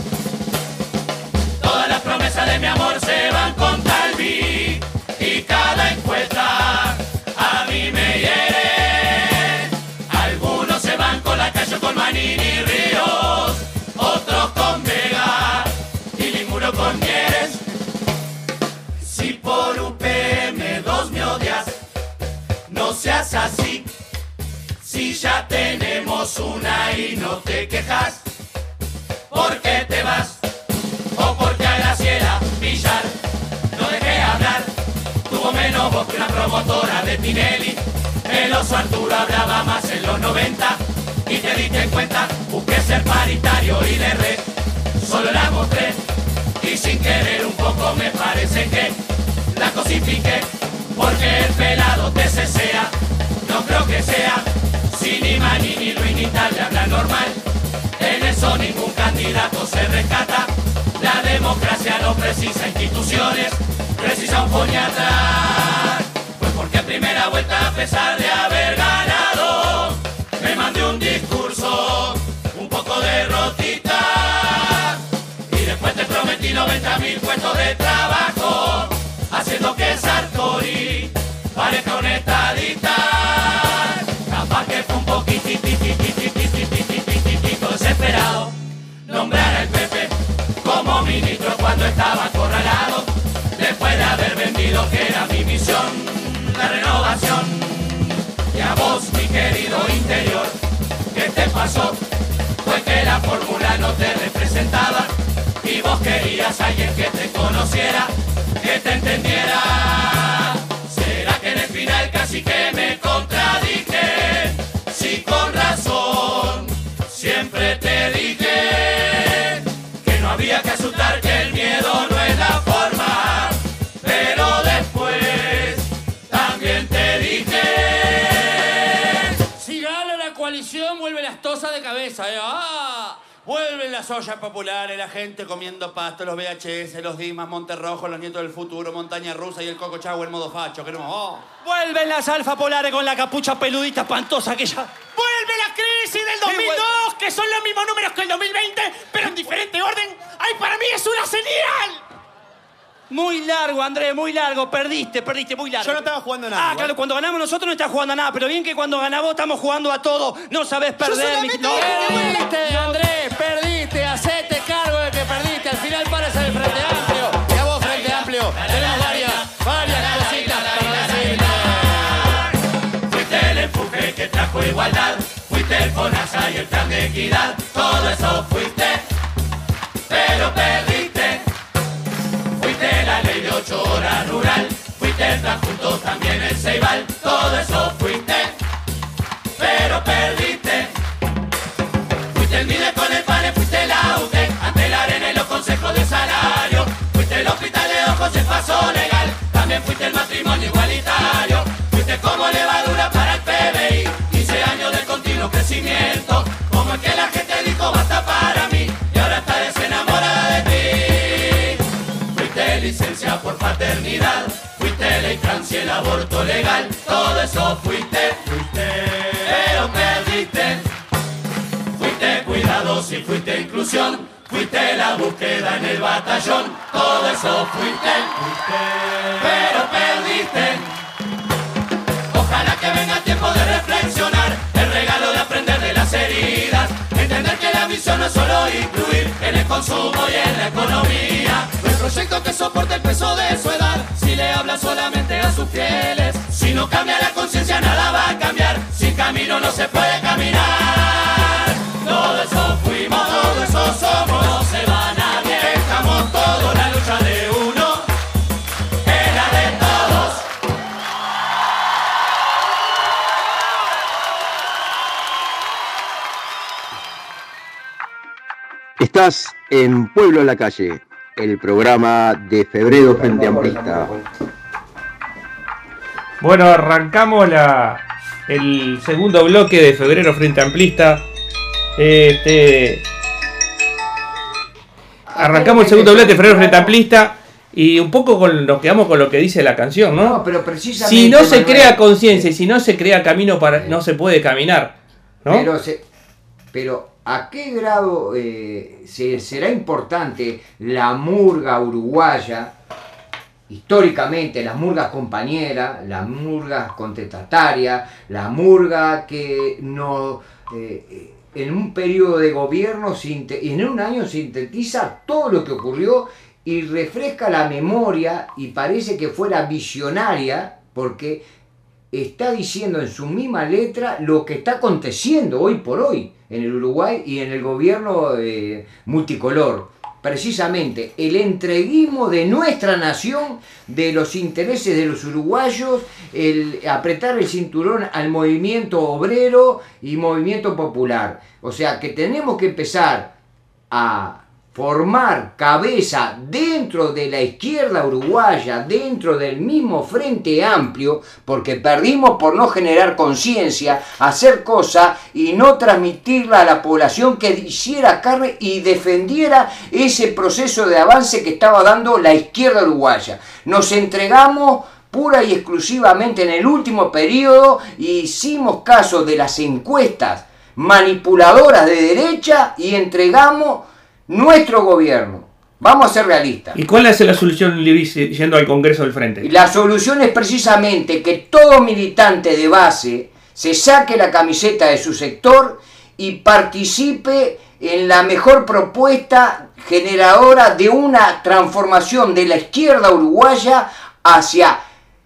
Todas las promesas de mi amor se van con Talvi y cada encuesta a mí me hiere. Algunos se van con Lacayo, con Manini y Ríos, otros con Vega y ninguno con Mieres. Si por UPM2 me odias, no seas así. Si ya tenemos una y no te quejas, ¿por qué te vas? O porque a Graciela Villar no dejé hablar, tuvo menos voz que una promotora de Tinelli. El oso Arturo hablaba más en los 90 y te diste cuenta, busqué ser paritario y le erré, solo la mostré y sin querer un poco me parece que la cosifiqué, porque el pelado te cesea, no creo que sea, si ni Mani ni Luis ni tal le habla normal, en eso ningún candidato se rescata, la democracia no precisa instituciones, precisa un foniatra, pues porque en primera vuelta a pesar de haber ganado, me mandé un discurso un poco derrotista, y después te prometí 90.000 puestos de trabajo, haciendo que Sartori parezca un estadista. Capaz que fue un poquitito desesperado nombrar al Pepe como ministro cuando estaba acorralado, después de haber vendido que era mi misión, la renovación. Y a vos, mi querido interior, ¿qué te pasó? Fue que la fórmula no te representaba y vos querías a alguien que te conociera, que te entendiera. ¿Será que en el final casi que me contradije? Sí, con razón, siempre te dije que no había que asustar, que el miedo no es la forma, pero después también te dije. Si gana la coalición, vuelve las tosas de cabeza, ¿eh? ¡Ah! Vuelven las ollas populares, la gente comiendo pasto, los VHS, los Dimas, Monterrojo, los Nietos del Futuro, Montaña Rusa y el Coco Chagua en modo facho. Queremos, ¡oh! Vuelven las alfa polares con la capucha peludita espantosa que ya... ¡Vuelve la crisis del 2002! Que son los mismos números que el 2020, pero en diferente orden. ¡Ay, para mí es una señal! Muy largo, Andrés, muy largo. Perdiste, muy largo. Yo no estaba jugando a nada. Ah, claro, cuando ganamos nosotros no estás jugando a nada, pero bien que cuando ganamos estamos jugando a todo. No sabés perder. Perdiste, Andrés, perdiste. Hacete cargo de que perdiste. Al final paras en el Frente Amplio. Y a vos, Frente Amplio, tenemos varias cositas para decirte. Fuiste el empuje que trajo igualdad, fuiste el FONASA y el plan de equidad. Todo eso fuiste, pero perdiste. Fuiste la ley de 8 horas rural, fuiste el transjunto, también el Ceibal. Todo eso fuiste, pero perdiste. Fuiste el MIDE con el PANE, fuiste la UTEC, ante la arena y los consejos de salario. Fuiste el hospital de ojos, el paso legal, también fuiste el matrimonio igualitario. Fuiste como levadura para el PBI, 15 años de continuo crecimiento, como el que la gente dijo basta para mí, y ahora está desenamorada de ti. Fuiste licencia por paternidad, fuiste muerte, ley trans y el aborto legal. Todo eso fuiste, pero perdiste. Fuiste cuidados y fuiste inclusión. Fuiste la búsqueda en el batallón. Todo eso fuiste, pero perdiste. Ojalá que venga tiempo de reflexionar, el regalo de aprender de las heridas, entender que la misión no es solo incluir en el consumo y en la economía. No hay proyecto que soporte el peso de su edad, si le habla solamente a sus fieles. Si no cambia la conciencia nada va a cambiar, sin camino no se puede caminar. Todo eso fuimos, todo eso somos, no se va nadie, dejamos todo, la lucha de uno es la de todos. Estás en Pueblo a la Calle, el programa de Febrero Frente Amplista. Bueno, arrancamos el segundo bloque de Febrero Frente Amplista. Arrancamos el segundo bloque de Febrero Frente Amplista y un poco nos quedamos con lo que dice la canción, ¿no? No, pero precisamente, si no se crea conciencia y si no se crea camino no se puede caminar, ¿no? Pero ¿a qué grado será importante la murga uruguaya? Históricamente, las murgas compañeras, las murgas contestatarias, la murga que no... en un periodo de gobierno y en un año sintetiza todo lo que ocurrió y refresca la memoria y parece que fuera visionaria porque está diciendo en su misma letra lo que está aconteciendo hoy por hoy en el Uruguay y en el gobierno multicolor. Precisamente el entreguismo de nuestra nación, de los intereses de los uruguayos, el apretar el cinturón al movimiento obrero y movimiento popular. O sea que tenemos que empezar a formar cabeza dentro de la izquierda uruguaya, dentro del mismo Frente Amplio, porque perdimos por no generar conciencia, hacer cosas y no transmitirla a la población que hiciera carne y defendiera ese proceso de avance que estaba dando la izquierda uruguaya. Nos entregamos pura y exclusivamente en el último periodo y hicimos caso de las encuestas manipuladoras de derecha y entregamos nuestro gobierno. Vamos a ser realistas. ¿Y cuál es la solución yendo al Congreso del Frente? La solución es precisamente que todo militante de base se saque la camiseta de su sector y participe en la mejor propuesta generadora de una transformación de la izquierda uruguaya hacia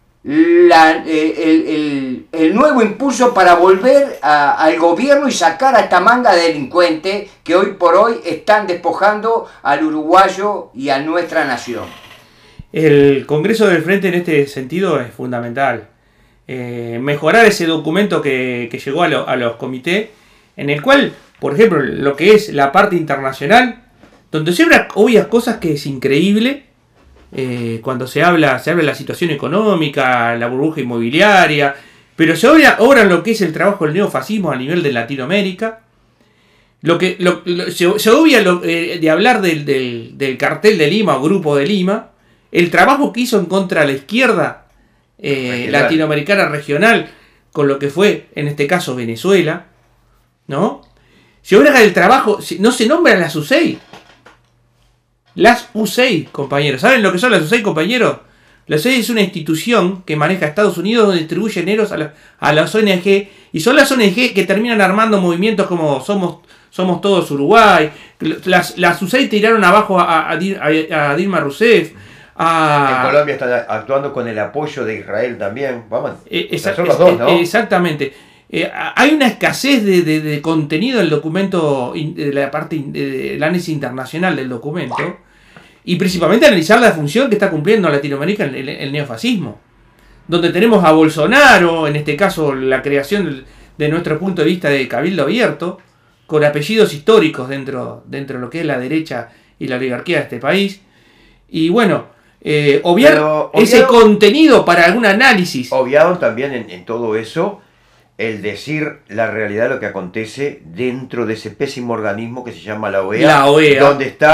el nuevo impulso para volver al gobierno y sacar a esta manga de delincuentes que hoy por hoy están despojando al uruguayo y a nuestra nación. El Congreso del Frente en este sentido es fundamental. Mejorar ese documento que llegó a los comités, en el cual, por ejemplo, lo que es la parte internacional, donde se hablan obvias cosas que es increíble. Cuando se habla de la situación económica, la burbuja inmobiliaria, pero se obra lo que es el trabajo del neofascismo a nivel de Latinoamérica, se obvia de hablar del cartel de Lima o grupo de Lima, el trabajo que hizo en contra de la izquierda latinoamericana regional, con lo que fue en este caso Venezuela, ¿no? Se obra del trabajo, no se nombran las UCEI. Las UCEI, compañeros. ¿Saben lo que son las UCEI, compañeros? La UCEI es una institución que maneja Estados Unidos donde distribuye dineros a las ONG. Y son las ONG que terminan armando movimientos como Somos Todos Uruguay. Las UCEI tiraron abajo a Dilma Rousseff. En Colombia están actuando con el apoyo de Israel también. Vamos, son los dos, ¿no? Exactamente. Hay una escasez de contenido en el documento, de la parte del análisis internacional del documento. Y principalmente analizar la función que está cumpliendo Latinoamérica el neofascismo. Donde tenemos a Bolsonaro, en este caso la creación de nuestro punto de vista de cabildo abierto, con apellidos históricos dentro de lo que es la derecha y la oligarquía de este país. Y bueno, obviar ese contenido para algún análisis. Obviaron también en todo eso el decir la realidad de lo que acontece dentro de ese pésimo organismo que se llama la OEA. La OEA. Donde está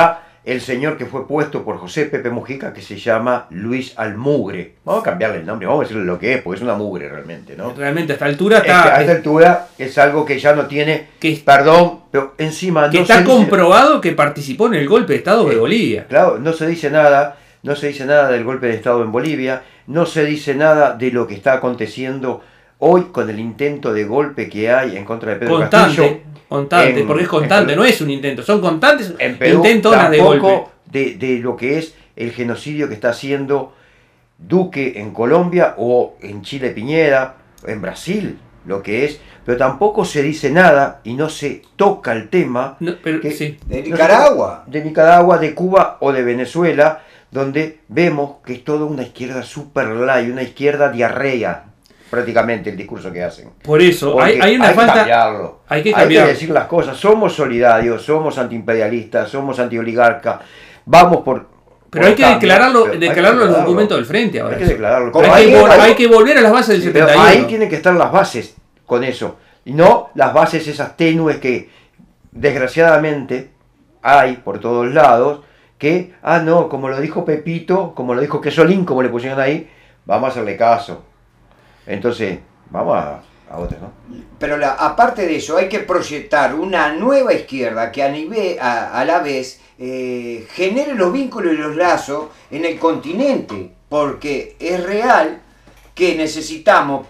el señor que fue puesto por José Pepe Mujica, que se llama Luis Almugre. Vamos a cambiarle el nombre, vamos a decirle lo que es, porque es una mugre realmente, ¿no? Realmente a esta altura está... A esta altura es algo que ya no tiene... perdón, pero encima... Que no está se comprobado que participó en el golpe de Estado de Bolivia. Claro, no se dice nada del golpe de Estado en Bolivia, no se dice nada de lo que está aconteciendo hoy con el intento de golpe que hay en contra de Pedro Castillo. Constante, porque es constante, no es un intento, son constantes en Perú, intentos de golpe. De lo que es el genocidio que está haciendo Duque en Colombia o en Chile Piñera, en Brasil, lo que es, pero tampoco se dice nada y no se toca el tema de Nicaragua. De Nicaragua, de Cuba o de Venezuela, donde vemos que es toda una izquierda super light, una izquierda diarrea, prácticamente el discurso que hacen. Por eso, hay una falta... Hay que cambiarlo. Hay que decir las cosas, somos solidarios, somos antiimperialistas, somos antioligarcas, vamos por... Pero hay que declararlo en los documentos del frente ahora. Hay que declararlo. Hay que volver a las bases del 71. Pero ahí tienen que estar las bases con eso. Y no las bases esas tenues que desgraciadamente hay por todos lados, que, no, como lo dijo Pepito, como lo dijo Quesolín, como le pusieron ahí, vamos a hacerle caso. Entonces, vamos a otras, ¿no? Pero aparte de eso, hay que proyectar una nueva izquierda que a la vez genere los vínculos y los lazos en el continente, porque es real que necesitamos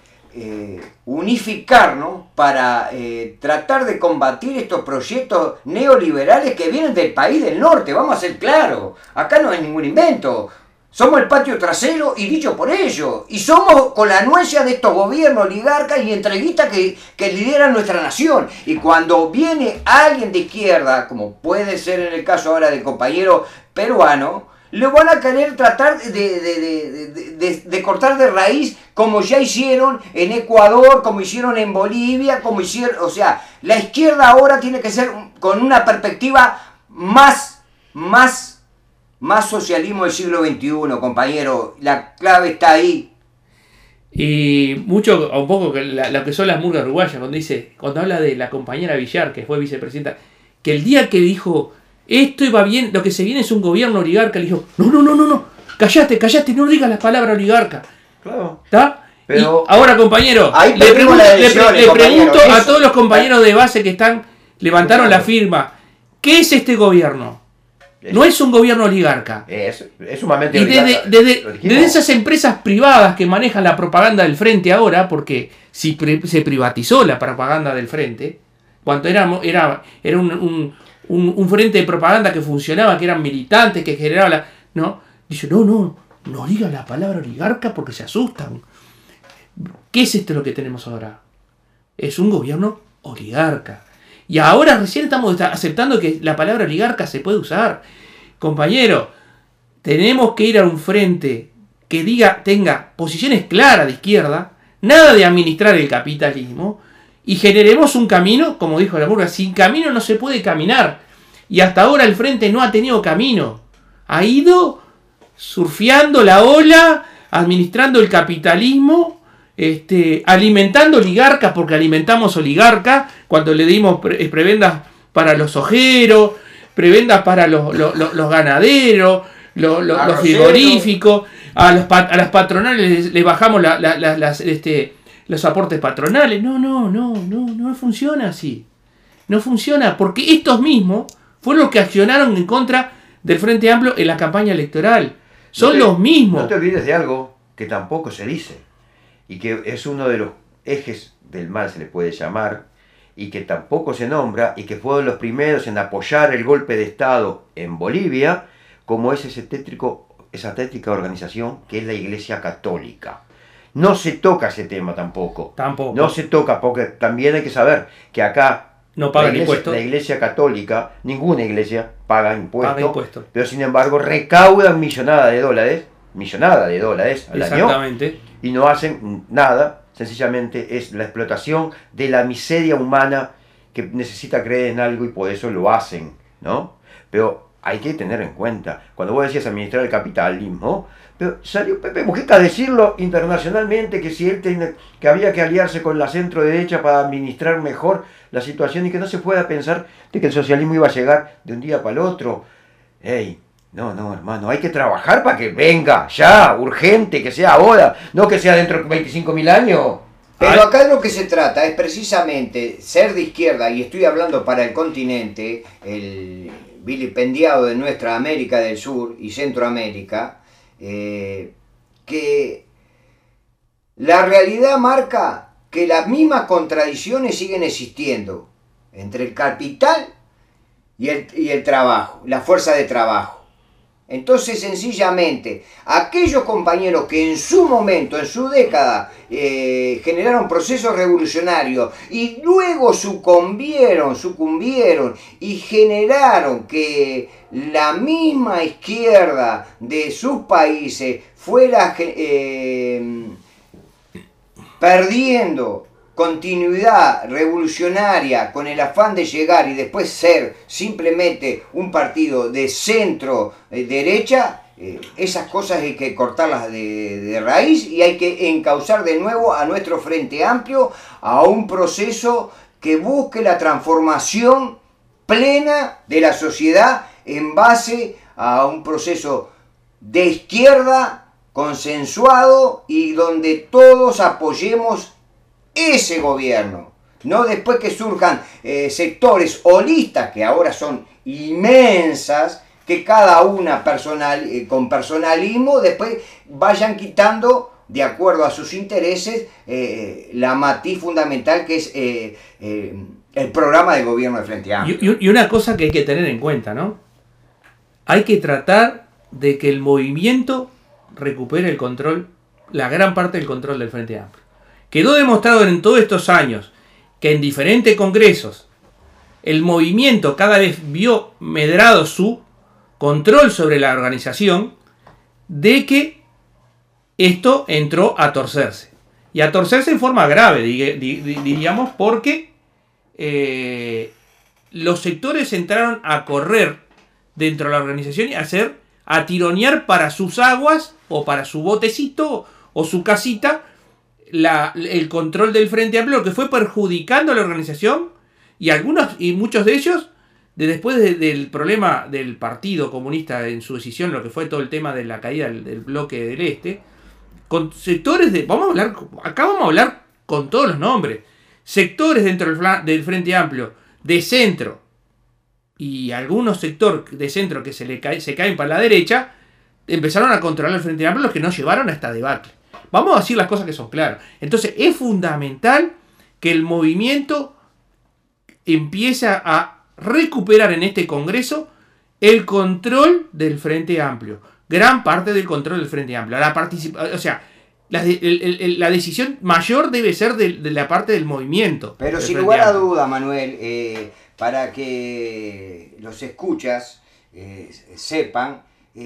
unificarnos para tratar de combatir estos proyectos neoliberales que vienen del país del norte. Vamos a ser claros, acá no hay ningún invento. Somos el patio trasero y dicho por ellos. Y somos con la anuencia de estos gobiernos oligarcas y entreguistas que lideran nuestra nación. Y cuando viene alguien de izquierda, como puede ser en el caso ahora del compañero peruano, le van a querer tratar de cortar de raíz, como ya hicieron en Ecuador, como hicieron en Bolivia, como hicieron... O sea, la izquierda ahora tiene que ser con una perspectiva más socialismo del siglo XXI, compañero. La clave está ahí. Y mucho, un poco, lo que son las murgas uruguayas, cuando habla de la compañera Villar, que fue vicepresidenta, que el día que dijo, esto iba bien, lo que se viene es un gobierno oligarca, le dijo, no, callate, no digas la palabra oligarca. Claro. ¿Está? Pero, ahora, compañero, le pregunto a todos los compañeros de base que levantaron la firma, ¿qué es este gobierno? No es un gobierno oligarca. Es sumamente oligarca. Y desde esas empresas privadas que manejan la propaganda del frente ahora, porque si se privatizó la propaganda del frente, cuando era un frente de propaganda que funcionaba, que eran militantes, que generaba dice, no digan la palabra oligarca porque se asustan. ¿Qué es esto lo que tenemos ahora? Es un gobierno oligarca. Y ahora recién estamos aceptando que la palabra oligarca se puede usar. Compañero, tenemos que ir a un frente que tenga posiciones claras de izquierda, nada de administrar el capitalismo, y generemos un camino, como dijo la Murga, sin camino no se puede caminar. Y hasta ahora el frente no ha tenido camino. Ha ido surfeando la ola, administrando el capitalismo, alimentando oligarcas, porque alimentamos oligarcas cuando le dimos prebendas para los ojeros, prebendas para los ganaderos, los frigoríficos, a las patronales les bajamos los aportes patronales. No funciona así. No funciona, porque estos mismos fueron los que accionaron en contra del Frente Amplio en la campaña electoral. Son los mismos. No te olvides de algo que tampoco se dice, y que es uno de los ejes del mal, se le puede llamar, y que tampoco se nombra, y que fueron los primeros en apoyar el golpe de Estado en Bolivia, como es esa tétrica organización que es la Iglesia Católica. No se toca ese tema tampoco. No se toca, porque también hay que saber que acá no pagan impuestos. La Iglesia Católica, ninguna iglesia paga impuestos, pero sin embargo recaudan millonada de dólares al año, y no hacen nada. Sencillamente es la explotación de la miseria humana que necesita creer en algo, y por eso lo hacen, ¿no? Pero hay que tener en cuenta, cuando vos decías administrar el capitalismo, pero salió Pepe Mujica a decirlo internacionalmente, que había que aliarse con la centro derecha para administrar mejor la situación, y que no se pueda pensar de que el socialismo iba a llegar de un día para el otro. Hey, no, hermano, hay que trabajar para que venga, ya, urgente, que sea ahora, no que sea dentro de 25.000 años. Pero acá de lo que se trata es precisamente ser de izquierda, y estoy hablando para el continente, el vilipendiado de nuestra América del Sur y Centroamérica, que la realidad marca que las mismas contradicciones siguen existiendo entre el capital y el trabajo, la fuerza de trabajo. Entonces, sencillamente, aquellos compañeros que en su momento, en su década, generaron procesos revolucionarios y luego sucumbieron y generaron que la misma izquierda de sus países fuera perdiendo continuidad revolucionaria con el afán de llegar y después ser simplemente un partido de centro derecha, esas cosas hay que cortarlas de raíz y hay que encauzar de nuevo a nuestro Frente Amplio a un proceso que busque la transformación plena de la sociedad en base a un proceso de izquierda consensuado y donde todos apoyemos ese gobierno, no después que surjan sectores holistas que ahora son inmensas, que cada una con personalismo después vayan quitando de acuerdo a sus intereses la matiz fundamental que es el programa de gobierno de Frente Amplio. Y una cosa que hay que tener en cuenta, ¿no? Hay que tratar de que el movimiento recupere el control, la gran parte del control del Frente Amplio. Quedó demostrado en todos estos años que en diferentes congresos el movimiento cada vez vio medrado su control sobre la organización, de que esto entró a torcerse. Y a torcerse en forma grave, diríamos, porque los sectores entraron a correr dentro de la organización y a tironear para sus aguas o para su botecito o su casita el control del Frente Amplio, lo que fue perjudicando a la organización y muchos de ellos después del problema del Partido Comunista en su decisión, lo que fue todo el tema de la caída del bloque del Este, con sectores vamos a hablar con todos los nombres, sectores dentro del Frente Amplio de centro y algunos sectores de centro que se caen para la derecha, empezaron a controlar el Frente Amplio, los que nos llevaron a esta debacle. Vamos a decir las cosas que son claras. Entonces es fundamental que el movimiento empiece a recuperar en este Congreso el control del Frente Amplio. Gran parte del control del Frente Amplio. La decisión mayor debe ser de la parte del movimiento. Pero sin lugar a duda, Manuel, para que los escuchas sepan,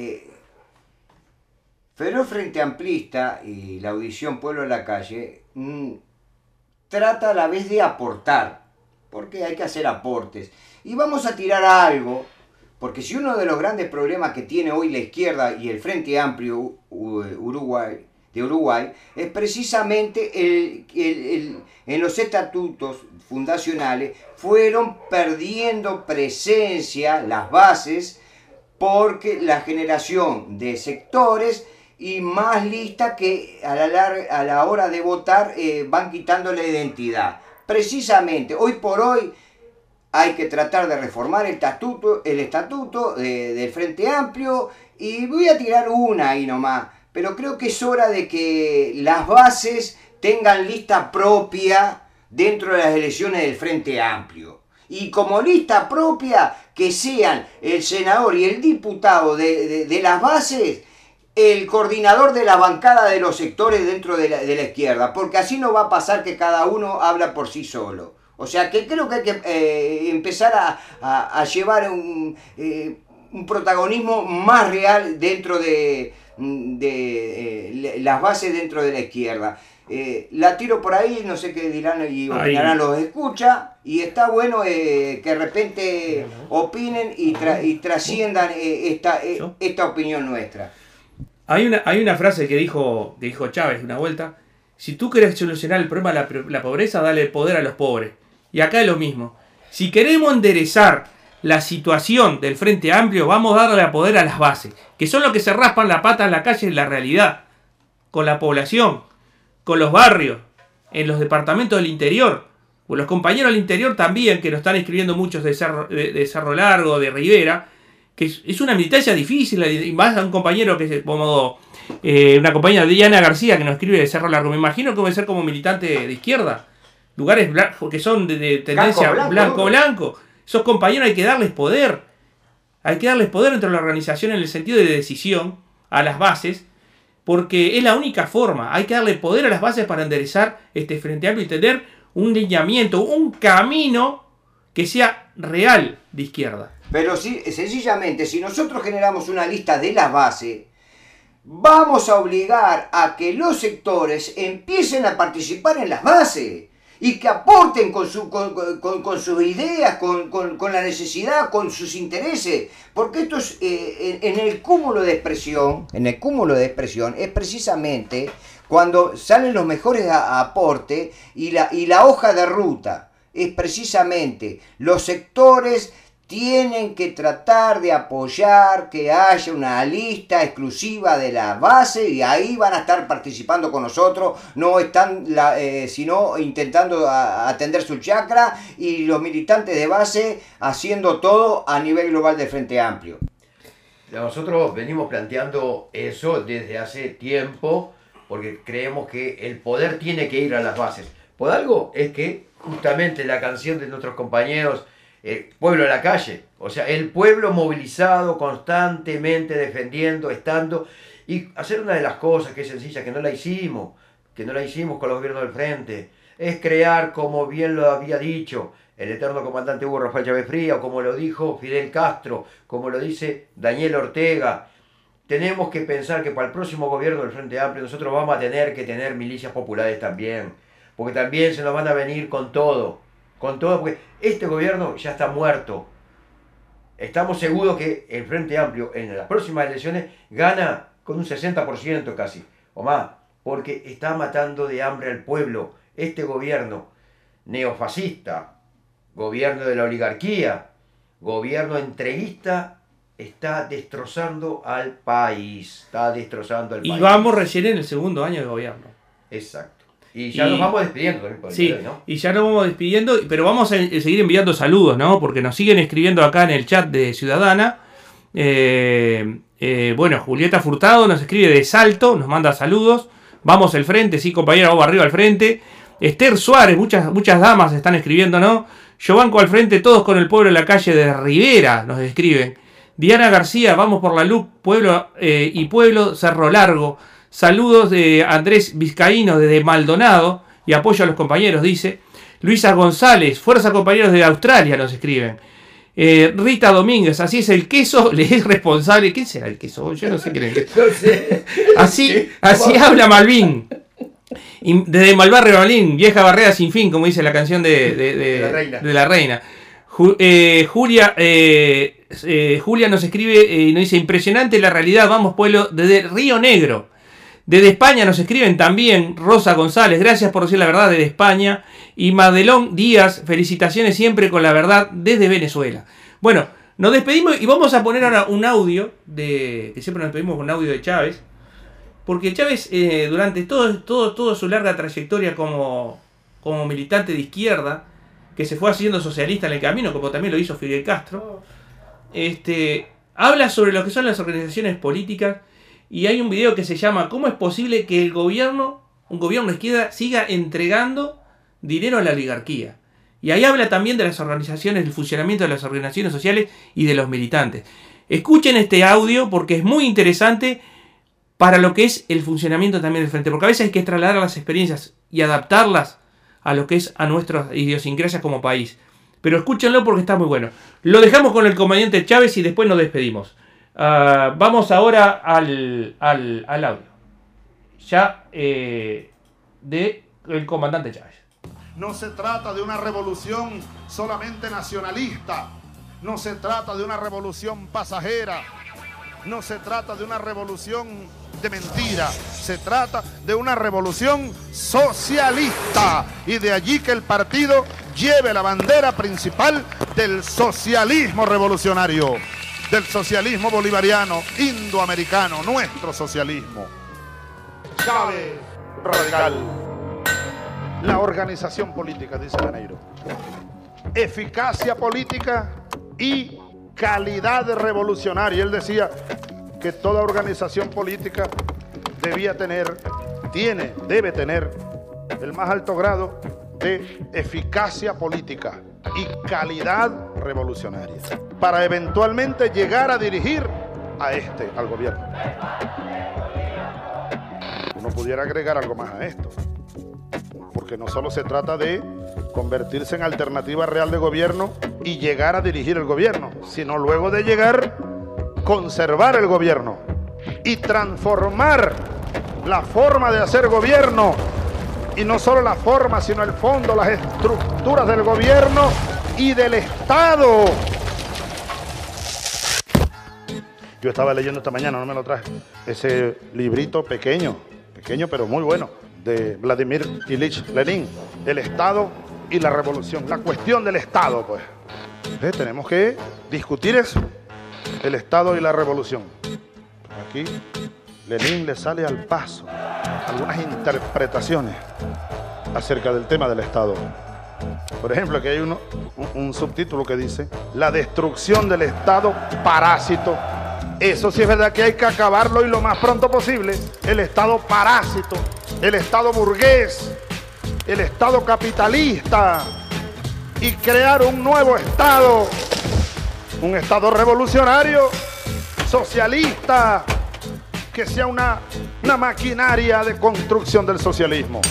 Feroz Frente Amplista y la audición Pueblo a la Calle trata a la vez de aportar, porque hay que hacer aportes. Y vamos a tirar algo, porque si uno de los grandes problemas que tiene hoy la izquierda y el Frente Amplio de Uruguay es precisamente en los estatutos fundacionales fueron perdiendo presencia las bases porque la generación de sectores y más listas que a la hora de votar van quitando la identidad. Precisamente, hoy por hoy hay que tratar de reformar el estatuto del Frente Amplio y voy a tirar una ahí nomás, pero creo que es hora de que las bases tengan lista propia dentro de las elecciones del Frente Amplio. Y como lista propia, que sean el senador y el diputado de las bases el coordinador de la bancada de los sectores dentro de la izquierda, porque así no va a pasar que cada uno habla por sí solo. O sea que creo que hay que empezar a llevar un protagonismo más real dentro de las bases dentro de la izquierda. La tiro por ahí, no sé qué dirán y opinarán los escucha, y está bueno que de repente opinen y trasciendan esta opinión nuestra. Hay una frase que dijo Chávez una vuelta: si tú querés solucionar el problema de la pobreza, dale poder a los pobres. Y acá es lo mismo. Si queremos enderezar la situación del Frente Amplio, vamos a darle poder a las bases, que son los que se raspan la pata en la calle en la realidad, con la población, con los barrios, en los departamentos del interior, o los compañeros del interior también, que nos están escribiendo muchos de Cerro Largo, de Rivera, que es una militancia difícil, y más a un compañero que es como una compañera de Diana García que nos escribe de Cerro Largo. Me imagino que va a ser como militante de izquierda, lugares que son de tendencia blanco. Esos compañeros hay que darles poder. Hay que darles poder dentro de la organización en el sentido de decisión a las bases, porque es la única forma. Hay que darle poder a las bases para enderezar este Frente Amplio y tener un lineamiento, un camino que sea real de izquierda. Pero sí, sencillamente, si nosotros generamos una lista de las bases, vamos a obligar a que los sectores empiecen a participar en las bases y que aporten con sus ideas, con la necesidad, con sus intereses, porque esto es en el cúmulo de expresión, es precisamente cuando salen los mejores aportes y la hoja de ruta, es precisamente los sectores tienen que tratar de apoyar que haya una lista exclusiva de la base y ahí van a estar participando con nosotros, no están sino intentando atender su chakra y los militantes de base haciendo todo a nivel global del Frente Amplio. Nosotros venimos planteando eso desde hace tiempo porque creemos que el poder tiene que ir a las bases. Por algo es que justamente la canción de nuestros compañeros Pueblo a la calle, o sea, el pueblo movilizado constantemente, defendiendo, estando, y hacer una de las cosas que es sencilla, que no la hicimos con los gobiernos del frente, es crear, como bien lo había dicho el eterno comandante Hugo Rafael Chávez Frías, o como lo dijo Fidel Castro, como lo dice Daniel Ortega, tenemos que pensar que para el próximo gobierno del Frente Amplio nosotros vamos a tener que tener milicias populares también, porque también se nos van a venir con todo, porque este gobierno ya está muerto. Estamos seguros que el Frente Amplio en las próximas elecciones gana con un 60% casi, o más, porque está matando de hambre al pueblo. Este gobierno neofascista, gobierno de la oligarquía, gobierno entreguista, está destrozando al país. Y vamos recién en el segundo año de gobierno. Exacto. Y ya nos vamos despidiendo también por el sí, hoy, ¿no? Y ya nos vamos despidiendo, pero vamos a seguir enviando saludos, ¿no? Porque nos siguen escribiendo acá en el chat de Ciudadana. Bueno, Julieta Furtado nos escribe de Salto, nos manda saludos. Vamos al frente, sí, compañera, vamos arriba al frente. Esther Suárez, muchas damas están escribiendo, ¿no? Yo banco al frente, todos con el pueblo en la calle de Rivera, nos escriben. Diana García, vamos por la luz, pueblo y pueblo, Cerro Largo. Saludos de Andrés Vizcaíno desde Maldonado y apoyo a los compañeros, dice. Luisa González, fuerza compañeros de Australia, nos escriben. Rita Domínguez, así es el queso, le es responsable. ¿Quién será el queso? Yo no sé quién es el queso. No sé. Así habla Malvin. Y desde Malbarrio Malvin, vieja barrera sin fin, como dice la canción de la reina. Julia nos escribe y nos dice, impresionante la realidad, vamos pueblo, desde Río Negro. Desde España nos escriben también Rosa González, gracias por decir la verdad desde España. Y Madelón Díaz, felicitaciones siempre con la verdad desde Venezuela. Bueno, nos despedimos y vamos a poner ahora un audio, que siempre nos despedimos con un audio de Chávez. Porque Chávez, durante toda su larga trayectoria como militante de izquierda, que se fue haciendo socialista en el camino, como también lo hizo Fidel Castro, habla sobre lo que son las organizaciones políticas. Y hay un video que se llama ¿Cómo es posible que un gobierno de izquierda siga entregando dinero a la oligarquía? Y ahí habla también de las organizaciones, del funcionamiento de las organizaciones sociales y de los militantes. Escuchen este audio porque es muy interesante para lo que es el funcionamiento también del frente. Porque a veces hay que trasladar las experiencias y adaptarlas a lo que es a nuestras idiosincrasias como país. Pero escúchenlo porque está muy bueno. Lo dejamos con el comandante Chávez y después nos despedimos. Vamos ahora al audio ya del comandante Chávez. No se trata de una revolución solamente nacionalista, no se trata de una revolución pasajera, no se trata de una revolución de mentira, se trata de una revolución socialista y de allí que el partido lleve la bandera principal del socialismo revolucionario, del socialismo bolivariano, indoamericano, nuestro socialismo. Chávez radical. La organización política, dice Laneiro. Eficacia política y calidad revolucionaria. Él decía que toda organización política debe tener el más alto grado de eficacia política y calidad revolucionaria para eventualmente llegar a dirigir al gobierno. Uno pudiera agregar algo más a esto, porque no solo se trata de convertirse en alternativa real de gobierno y llegar a dirigir el gobierno, sino luego de llegar, conservar el gobierno y transformar la forma de hacer gobierno, y no solo la forma, sino el fondo, las estructuras del gobierno y del Estado. Yo estaba leyendo esta mañana, no me lo traje, ese librito pequeño pero muy bueno, de Vladimir Ilich Lenin, El Estado y la Revolución, la cuestión del Estado, pues. Tenemos que discutir eso, el Estado y la Revolución. Aquí Lenin le sale al paso algunas interpretaciones acerca del tema del Estado. Por ejemplo, aquí hay un subtítulo que dice: la destrucción del Estado parásito. Eso sí es verdad que hay que acabarlo y lo más pronto posible. El Estado parásito, el Estado burgués, el Estado capitalista, y crear un nuevo Estado, un Estado revolucionario, socialista, que sea una maquinaria de construcción del socialismo.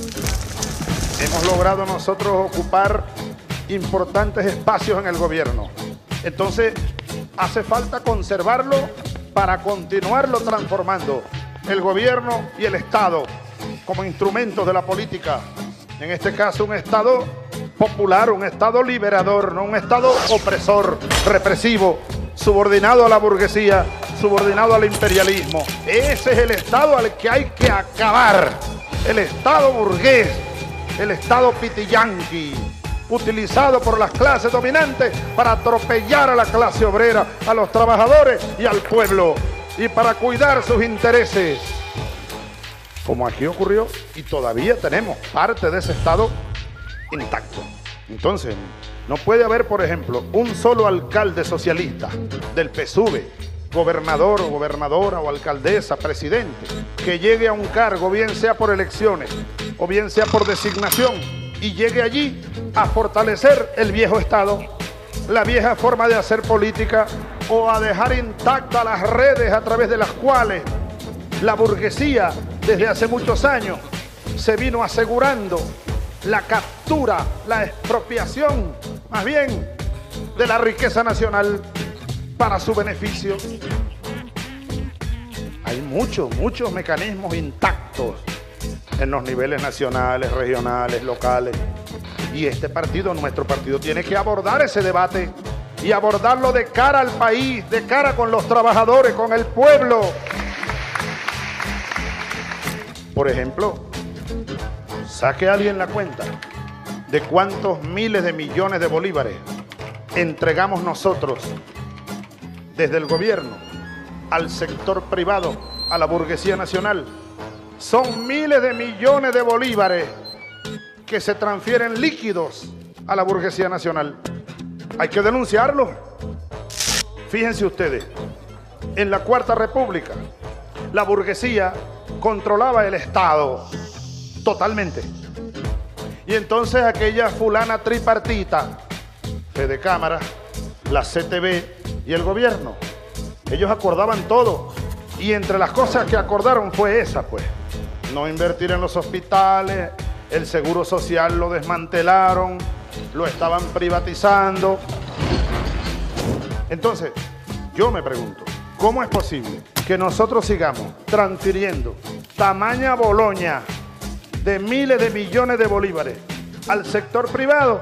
Hemos logrado nosotros ocupar importantes espacios en el gobierno. Entonces, hace falta conservarlo para continuarlo transformando, el gobierno y el Estado como instrumentos de la política. En este caso, un Estado popular, un Estado liberador, no un Estado opresor, represivo, subordinado a la burguesía, subordinado al imperialismo. Ese es el Estado al que hay que acabar. El Estado burgués, el Estado pitiyanqui, utilizado por las clases dominantes para atropellar a la clase obrera, a los trabajadores y al pueblo, y para cuidar sus intereses. Como aquí ocurrió, y todavía tenemos parte de ese Estado intacto. Entonces, no puede haber, por ejemplo, un solo alcalde socialista del PSUV, gobernador o gobernadora o alcaldesa, presidente, que llegue a un cargo, bien sea por elecciones o bien sea por designación, y llegue allí a fortalecer el viejo Estado, la vieja forma de hacer política, o a dejar intactas las redes a través de las cuales la burguesía desde hace muchos años se vino asegurando la captura, la expropiación, más bien, de la riqueza nacional para su beneficio. Hay muchos mecanismos intactos en los niveles nacionales, regionales, locales. Y este partido, nuestro partido, tiene que abordar ese debate y abordarlo de cara al país, de cara con los trabajadores, con el pueblo. Por ejemplo, saque a alguien la cuenta de cuántos miles de millones de bolívares entregamos nosotros desde el gobierno al sector privado, a la burguesía nacional. Son miles de millones de bolívares que se transfieren líquidos a la burguesía nacional. Hay que denunciarlo. Fíjense ustedes, en la Cuarta República, la burguesía controlaba el Estado totalmente. Y entonces aquella fulana tripartita, Fede Cámara, la CTV y el gobierno, ellos acordaban todo. Y entre las cosas que acordaron fue esa, pues. No invertir en los hospitales, el seguro social lo desmantelaron, lo estaban privatizando. Entonces, yo me pregunto, ¿cómo es posible que nosotros sigamos transfiriendo tamaña Boloña de miles de millones de bolívares al sector privado?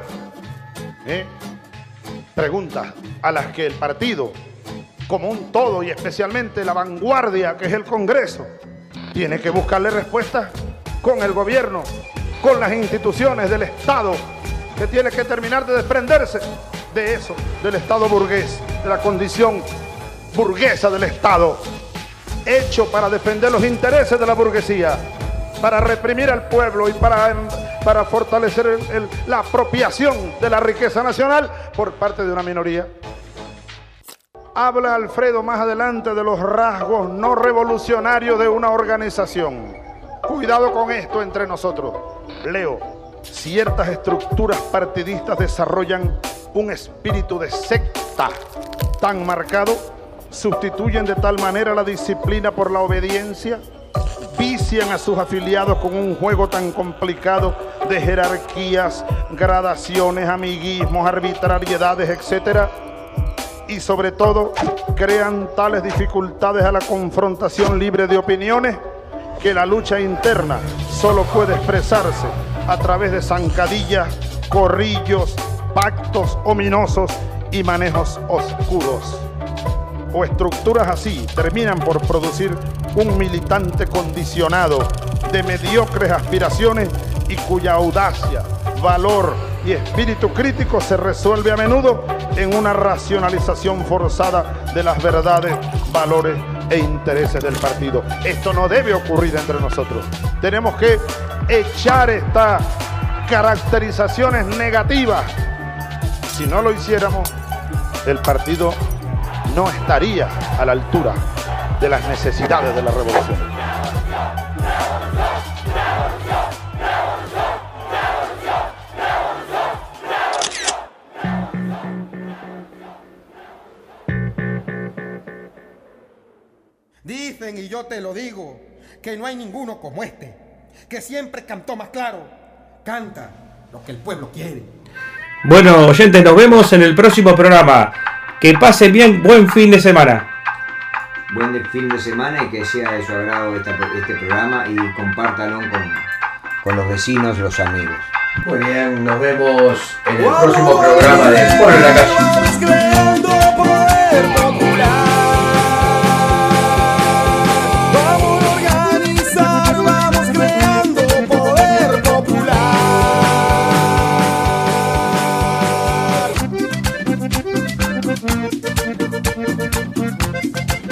Preguntas a las que el partido, como un todo, y especialmente la vanguardia que es el Congreso, tiene que buscarle respuestas con el gobierno, con las instituciones del Estado, que tiene que terminar de desprenderse de eso, del Estado burgués, de la condición burguesa del Estado, hecho para defender los intereses de la burguesía, para reprimir al pueblo y para fortalecer la apropiación de la riqueza nacional por parte de una minoría. Habla Alfredo más adelante de los rasgos no revolucionarios de una organización. Cuidado con esto entre nosotros. Leo, ciertas estructuras partidistas desarrollan un espíritu de secta tan marcado, sustituyen de tal manera la disciplina por la obediencia, vician a sus afiliados con un juego tan complicado de jerarquías, gradaciones, amiguismos, arbitrariedades, etc. Y sobre todo, crean tales dificultades a la confrontación libre de opiniones que la lucha interna solo puede expresarse a través de zancadillas, corrillos, pactos ominosos y manejos oscuros. O estructuras así terminan por producir un militante condicionado de mediocres aspiraciones y cuya audacia, valor y espíritu crítico se resuelve a menudo en una racionalización forzada de las verdades, valores e intereses del partido. Esto no debe ocurrir entre nosotros. Tenemos que echar estas caracterizaciones negativas. Si no lo hiciéramos, el partido no estaría a la altura de las necesidades de la revolución. Dicen, y yo te lo digo, que no hay ninguno como este, que siempre cantó más claro. Canta lo que el pueblo quiere. Bueno, oyentes, nos vemos en el próximo programa. Que pasen bien, buen fin de semana. Buen fin de semana y que sea de su agrado este programa y compártanlo con los vecinos, los amigos. Muy bien, nos vemos en el próximo programa de Por en la Calle.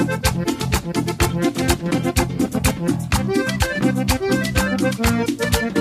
Thank you.